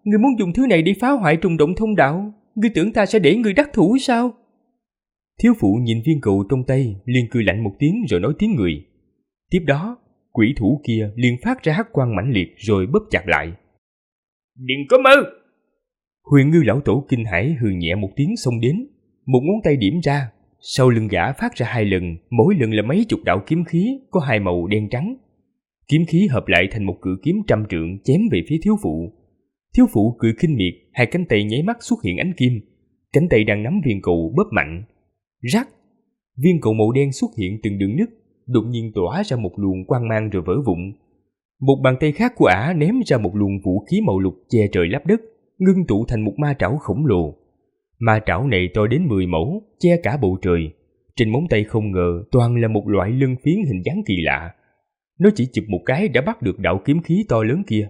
Ngươi muốn dùng thứ này để phá hoại trùng động thông đạo? Ngươi tưởng ta sẽ để ngươi đắc thủ sao? Thiếu phụ nhìn viên cầu trong tay, liền cười lạnh một tiếng rồi nói tiếng người. Tiếp đó, quỷ thủ kia liền phát ra hắc quang mãnh liệt rồi bóp chặt lại. Đừng có mơ! Huyền Ngư lão tổ kinh hãi hừ nhẹ một tiếng xông đến, một ngón tay điểm ra, sau lưng gã phát ra 2 lần, mỗi lần là mấy chục đạo kiếm khí có 2 màu đen trắng. Kiếm khí hợp lại thành một cự kiếm 100 trượng chém về phía thiếu phụ. Thiếu phụ cười khinh miệt, 2 cánh tay nháy mắt xuất hiện ánh kim, cánh tay đang nắm viên cầu bóp mạnh. Rắc! Viên cầu màu đen xuất hiện từng đường nứt, đột nhiên tỏa ra một luồng quang mang rồi vỡ vụn. Một bàn tay khác của ả ném ra một luồng vũ khí màu lục che trời lấp đất, ngưng tụ thành một ma trảo khổng lồ. Ma trảo này to đến 10 mẫu, che cả bầu trời. Trên móng tay không ngờ toàn là một loại lân phiến hình dáng kỳ lạ. Nó chỉ chụp một cái đã bắt được đạo kiếm khí to lớn kia.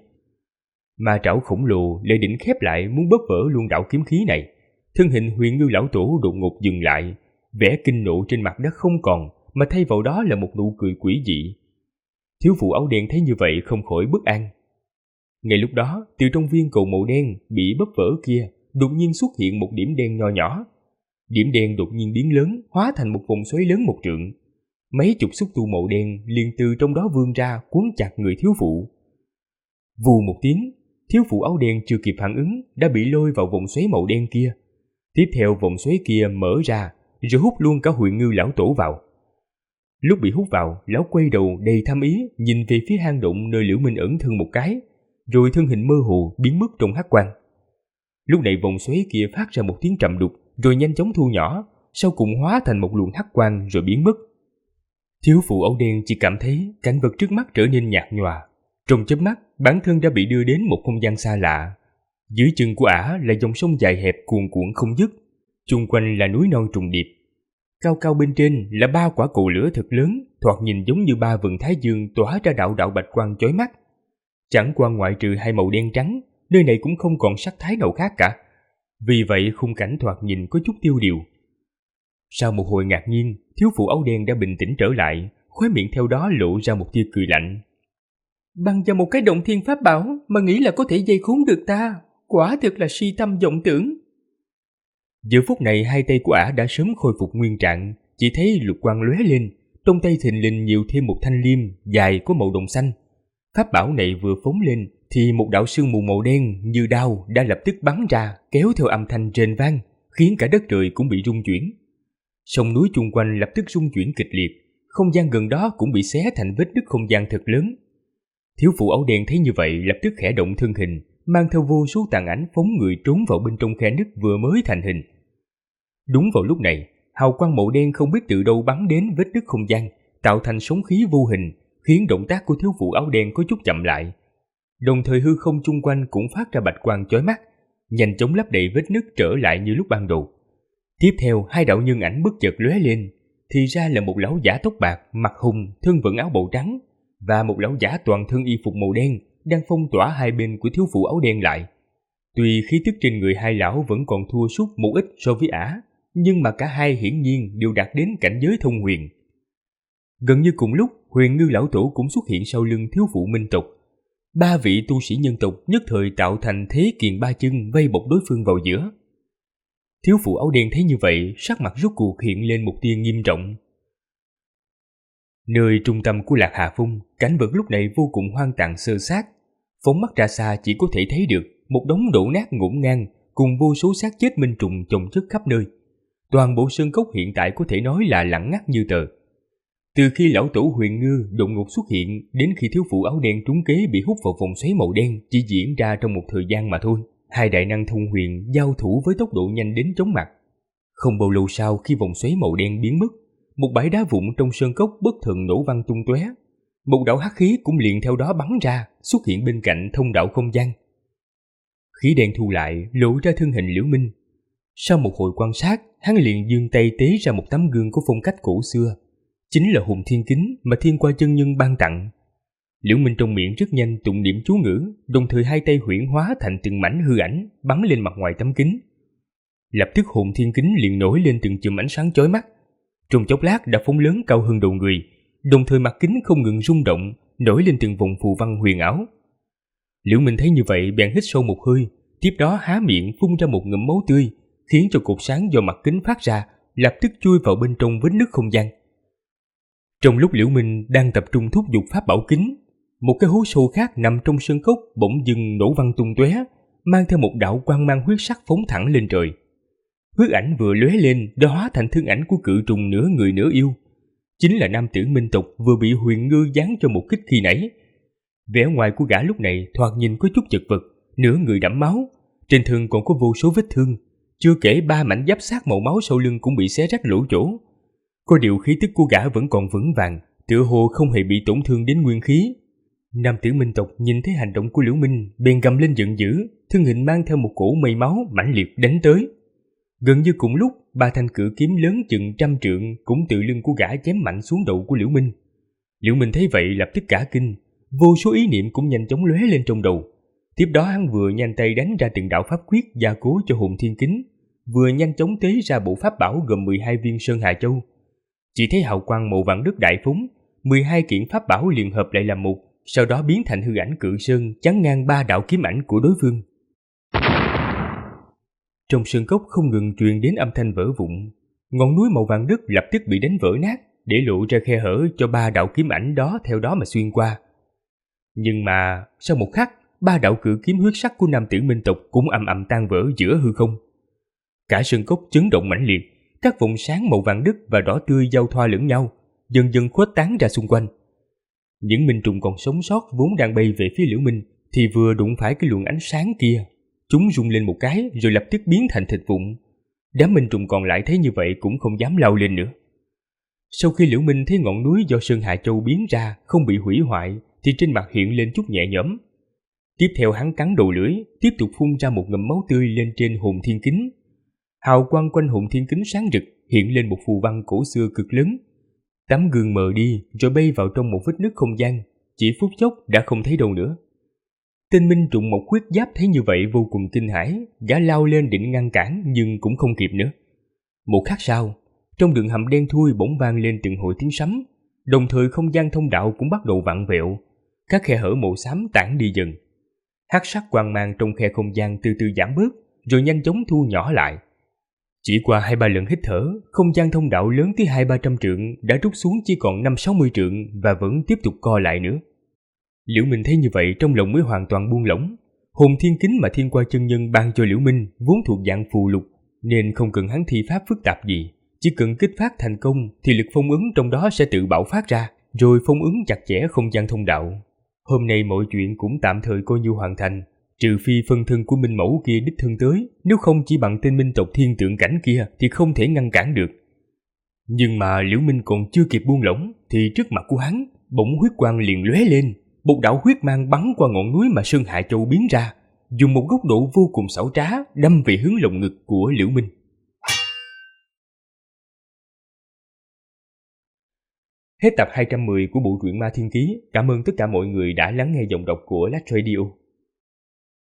Ma trảo khổng lồ lại định khép lại muốn bóp vỡ luôn đạo kiếm khí này. Thân hình Huyền Ngư lão tổ đột ngột dừng lại, vẻ kinh nộ trên mặt đất không còn, mà thay vào đó là một nụ cười quỷ dị. Thiếu phụ áo đen thấy như vậy không khỏi bất an. Ngay lúc đó, từ trong viên cầu màu đen bị bóp vỡ kia, đột nhiên xuất hiện một điểm đen nho nhỏ. Điểm đen đột nhiên biến lớn, hóa thành một vòng xoáy lớn 1 trượng. Mấy chục xúc tu màu đen liền từ trong đó vươn ra cuốn chặt người thiếu phụ. Vù một tiếng, thiếu phụ áo đen chưa kịp phản ứng đã bị lôi vào vòng xoáy màu đen kia. Tiếp theo vòng xoáy kia mở ra, rồi hút luôn cả Huyền Ngư lão tổ vào. Lúc bị hút vào, lão quay đầu đầy tham ý nhìn về phía hang động nơi Liễu Minh ẩn thân một cái, rồi thân hình mơ hồ biến mất trong hắc quang. Lúc này vòng xoáy kia phát ra một tiếng trầm đục, rồi nhanh chóng thu nhỏ, sau cùng hóa thành một luồng hắc quang rồi biến mất. Thiếu phụ áo đen chỉ cảm thấy cảnh vật trước mắt trở nên nhạt nhòa. Trong chớp mắt, bản thân đã bị đưa đến một không gian xa lạ. Dưới chân của ả là dòng sông dài hẹp cuồn cuộn không dứt, chung quanh là núi non trùng điệp. Cao cao bên trên là 3 quả cầu lửa thật lớn, thoạt nhìn giống như 3 vầng thái dương tỏa ra đạo đạo bạch quang chói mắt. Chẳng qua ngoại trừ 2 màu đen trắng, nơi này cũng không còn sắc thái nào khác cả. Vì vậy khung cảnh thoạt nhìn có chút tiêu điều. Sau một hồi ngạc nhiên, thiếu phụ áo đen đã bình tĩnh trở lại, khóe miệng theo đó lộ ra một tia cười lạnh. Bằng vào một cái động thiên pháp bảo mà nghĩ là có thể dây khốn được ta, quả thực là si tâm vọng tưởng. Giờ phút này 2 tay của ả đã sớm khôi phục nguyên trạng, chỉ thấy lục quang lóe lên, trong tay thình lình nhiều thêm một thanh liêm dài có màu đồng xanh. Pháp bảo này vừa phóng lên thì một đạo sương mù màu đen như đao đã lập tức bắn ra, kéo theo âm thanh rền vang, khiến cả đất trời cũng bị rung chuyển. Sông núi chung quanh lập tức rung chuyển kịch liệt, không gian gần đó cũng bị xé thành vết nứt không gian thật lớn. Thiếu phụ áo đen thấy như vậy lập tức khẽ động thân hình, mang theo vô số tàn ảnh phóng người trốn vào bên trong khe nứt vừa mới thành hình. Đúng vào lúc này, hào quang màu đen không biết từ đâu bắn đến vết nứt không gian, tạo thành sóng khí vô hình, khiến động tác của thiếu phụ áo đen có chút chậm lại. Đồng thời hư không chung quanh cũng phát ra bạch quang chói mắt, nhanh chóng lấp đầy vết nứt trở lại như lúc ban đầu. Tiếp theo 2 đạo nhân ảnh bất chợt lóe lên, thì ra là một lão giả tóc bạc, mặt hùng, thân vận áo bào trắng, và một lão giả toàn thân y phục màu đen đang phong tỏa hai bên của thiếu phụ áo đen lại. Tuy khí tức trên người hai lão vẫn còn thua sút một ít so với ả, nhưng mà cả hai hiển nhiên đều đạt đến cảnh giới thông huyền. Gần như cùng lúc, Huyền Ngư lão tổ cũng xuất hiện sau lưng thiếu phụ minh tộc. 3 vị tu sĩ nhân tộc nhất thời tạo thành thế kiền 3 chân vây bọc đối phương vào giữa. Thiếu phụ áo đen thấy như vậy, sắc mặt rốt cuộc hiện lên một tia nghiêm trọng. Nơi trung tâm của Lạc Hà Phong, cảnh vật lúc này vô cùng hoang tàn xơ xác. Phóng mắt ra xa chỉ có thể thấy được một đống đổ nát ngổn ngang cùng vô số xác chết minh trùng chồng chất khắp nơi. Toàn bộ sơn cốc hiện tại có thể nói là lặng ngắt như tờ. Từ khi lão tổ Huyền Ngư đột ngột xuất hiện đến khi thiếu phụ áo đen trúng kế bị hút vào vòng xoáy màu đen chỉ diễn ra trong một thời gian mà thôi. Hai đại năng thông huyền giao thủ với tốc độ nhanh đến chóng mặt. Không bao lâu sau khi vòng xoáy màu đen biến mất, một bãi đá vụn trong sơn cốc bất thần nổ văng tung tóe. Một đạo hắc khí cũng liền theo đó bắn ra, xuất hiện bên cạnh thông đạo không gian. Khí đen thu lại, lộ ra thân hình Liễu Minh. Sau một hồi quan sát, hắn liền giương tay tế ra một tấm gương có phong cách cổ xưa, chính là hồn thiên kính mà Thiên Qua chân nhân ban tặng. Liễu Minh trong miệng rất nhanh tụng niệm chú ngữ, đồng thời hai tay huyễn hóa thành từng mảnh hư ảnh bắn lên mặt ngoài tấm kính. Lập tức hồn thiên kính liền nổi lên từng chùm ánh sáng chói mắt. Trong chốc lát đã phóng lớn cao hơn đầu người, đồng thời mặt kính không ngừng rung động, nổi lên từng vòng phù văn huyền ảo. Liễu Minh thấy như vậy bèn hít sâu một hơi, tiếp đó há miệng phun ra một ngụm máu tươi, khiến cho cột sáng do mặt kính phát ra lập tức chui vào bên trong vết nứt không gian. Trong lúc Liễu Minh đang tập trung thúc giục pháp bảo kính, một cái hố sâu khác nằm trong sơn cốc bỗng dưng nổ văng tung tóe, mang theo một đạo quang mang huyết sắc phóng thẳng lên trời. Huyết ảnh vừa lóe lên đã hóa thành thân ảnh của cự trùng nửa người nửa yêu, chính là nam tử minh tộc vừa bị Huyền Ngư giáng cho một kích khi nãy. Vẻ ngoài của gã lúc này thoạt nhìn có chút chật vật, nửa người đẫm máu, trên thân còn có vô số vết thương, chưa kể 3 mảnh giáp xác màu máu sau lưng cũng bị xé rách lỗ chỗ. Có điều khí tức của gã vẫn còn vững vàng, tựa hồ không hề bị tổn thương đến nguyên khí. Nam tử minh tộc nhìn thấy hành động của Liễu Minh, bèn gầm lên giận dữ, thân hình mang theo một cổ mây máu mãnh liệt đánh tới. Gần như cùng lúc, 3 thanh cự kiếm lớn chừng 100 trượng cũng tự lưng của gã chém mạnh xuống đầu của Liễu Minh. Liễu Minh thấy vậy lập tức cả kinh, vô số ý niệm cũng nhanh chóng lóe lên trong đầu. Tiếp đó hắn vừa nhanh tay đánh ra từng đạo pháp quyết gia cố cho hồn thiên kính, vừa nhanh chóng tế ra bộ pháp bảo gồm 12 viên sơn hà châu. Chỉ thấy hào quang màu vàng đất đại phóng, 12 kiện pháp bảo liền hợp lại làm một, sau đó biến thành hư ảnh cự sơn chắn ngang 3 đạo kiếm ảnh của đối phương. Trong sơn cốc không ngừng truyền đến âm thanh vỡ vụn, ngọn núi màu vàng đất lập tức bị đánh vỡ nát, để lộ ra khe hở cho 3 đạo kiếm ảnh đó theo đó mà xuyên qua. Nhưng mà sau một khắc, 3 đạo cự kiếm huyết sắc của nam tử minh tộc cũng ầm ầm tan vỡ giữa hư không. Cả sơn cốc chấn động mãnh liệt, các vòng sáng màu vàng đất và đỏ tươi giao thoa lẫn nhau, dần dần khuếch tán ra xung quanh. Những minh trùng còn sống sót vốn đang bay về phía Liễu Minh thì vừa đụng phải cái luồng ánh sáng kia, chúng rung lên một cái rồi lập tức biến thành thịt vụn. Đám minh trùng còn lại thấy như vậy cũng không dám lao lên nữa. Sau khi Liễu Minh thấy ngọn núi do Sơn Hà Châu biến ra không bị hủy hoại thì trên mặt hiện lên chút nhẹ nhõm. Tiếp theo hắn cắn đầu lưỡi, tiếp tục phun ra một ngụm máu tươi lên trên hồn thiên kính. Hào quang quanh hồn thiên kính sáng rực, hiện lên một phù văn cổ xưa cực lớn. Tấm gương mờ đi rồi bay vào trong một vết nứt không gian, chỉ phút chốc đã không thấy đâu nữa. Tên minh trùng một huyết giáp thấy như vậy vô cùng kinh hãi, gã lao lên định ngăn cản nhưng cũng không kịp nữa. Một khắc sau, trong đường hầm đen thui bỗng vang lên từng hồi tiếng sấm, đồng thời không gian thông đạo cũng bắt đầu vặn vẹo, các khe hở màu xám tản đi dần. Hắc sắc quang mang trong khe không gian từ từ giảm bớt, rồi nhanh chóng thu nhỏ lại. Chỉ qua 2-3 lần hít thở, không gian thông đạo lớn tới 200-300 trượng đã rút xuống chỉ còn 50-60 trượng và vẫn tiếp tục co lại nữa. Liễu Minh thấy như vậy trong lòng mới hoàn toàn buông lỏng. Hồn thiên kính mà Thiên Qua chân nhân ban cho Liễu Minh vốn thuộc dạng phù lục, nên không cần hắn thi pháp phức tạp gì, chỉ cần kích phát thành công thì lực phong ấn trong đó sẽ tự bạo phát ra, rồi phong ấn chặt chẽ không gian thông đạo. Hôm nay mọi chuyện cũng tạm thời coi như hoàn thành, trừ phi phân thân của Minh Mẫu kia đích thân tới, nếu không chỉ bằng tên minh tộc thiên tượng cảnh kia thì không thể ngăn cản được. Nhưng mà Liễu Minh còn chưa kịp buông lỏng thì trước mặt của hắn bỗng huyết quang liền lóe lên, một đạo huyết mang bắn qua ngọn núi mà Sơn Hạ Châu biến ra, dùng một góc độ vô cùng xảo trá đâm về hướng lồng ngực của Liễu Minh. Hết tập 210 của bộ truyện Ma Thiên Ký. Cảm ơn tất cả mọi người đã lắng nghe giọng đọc của Last Radio.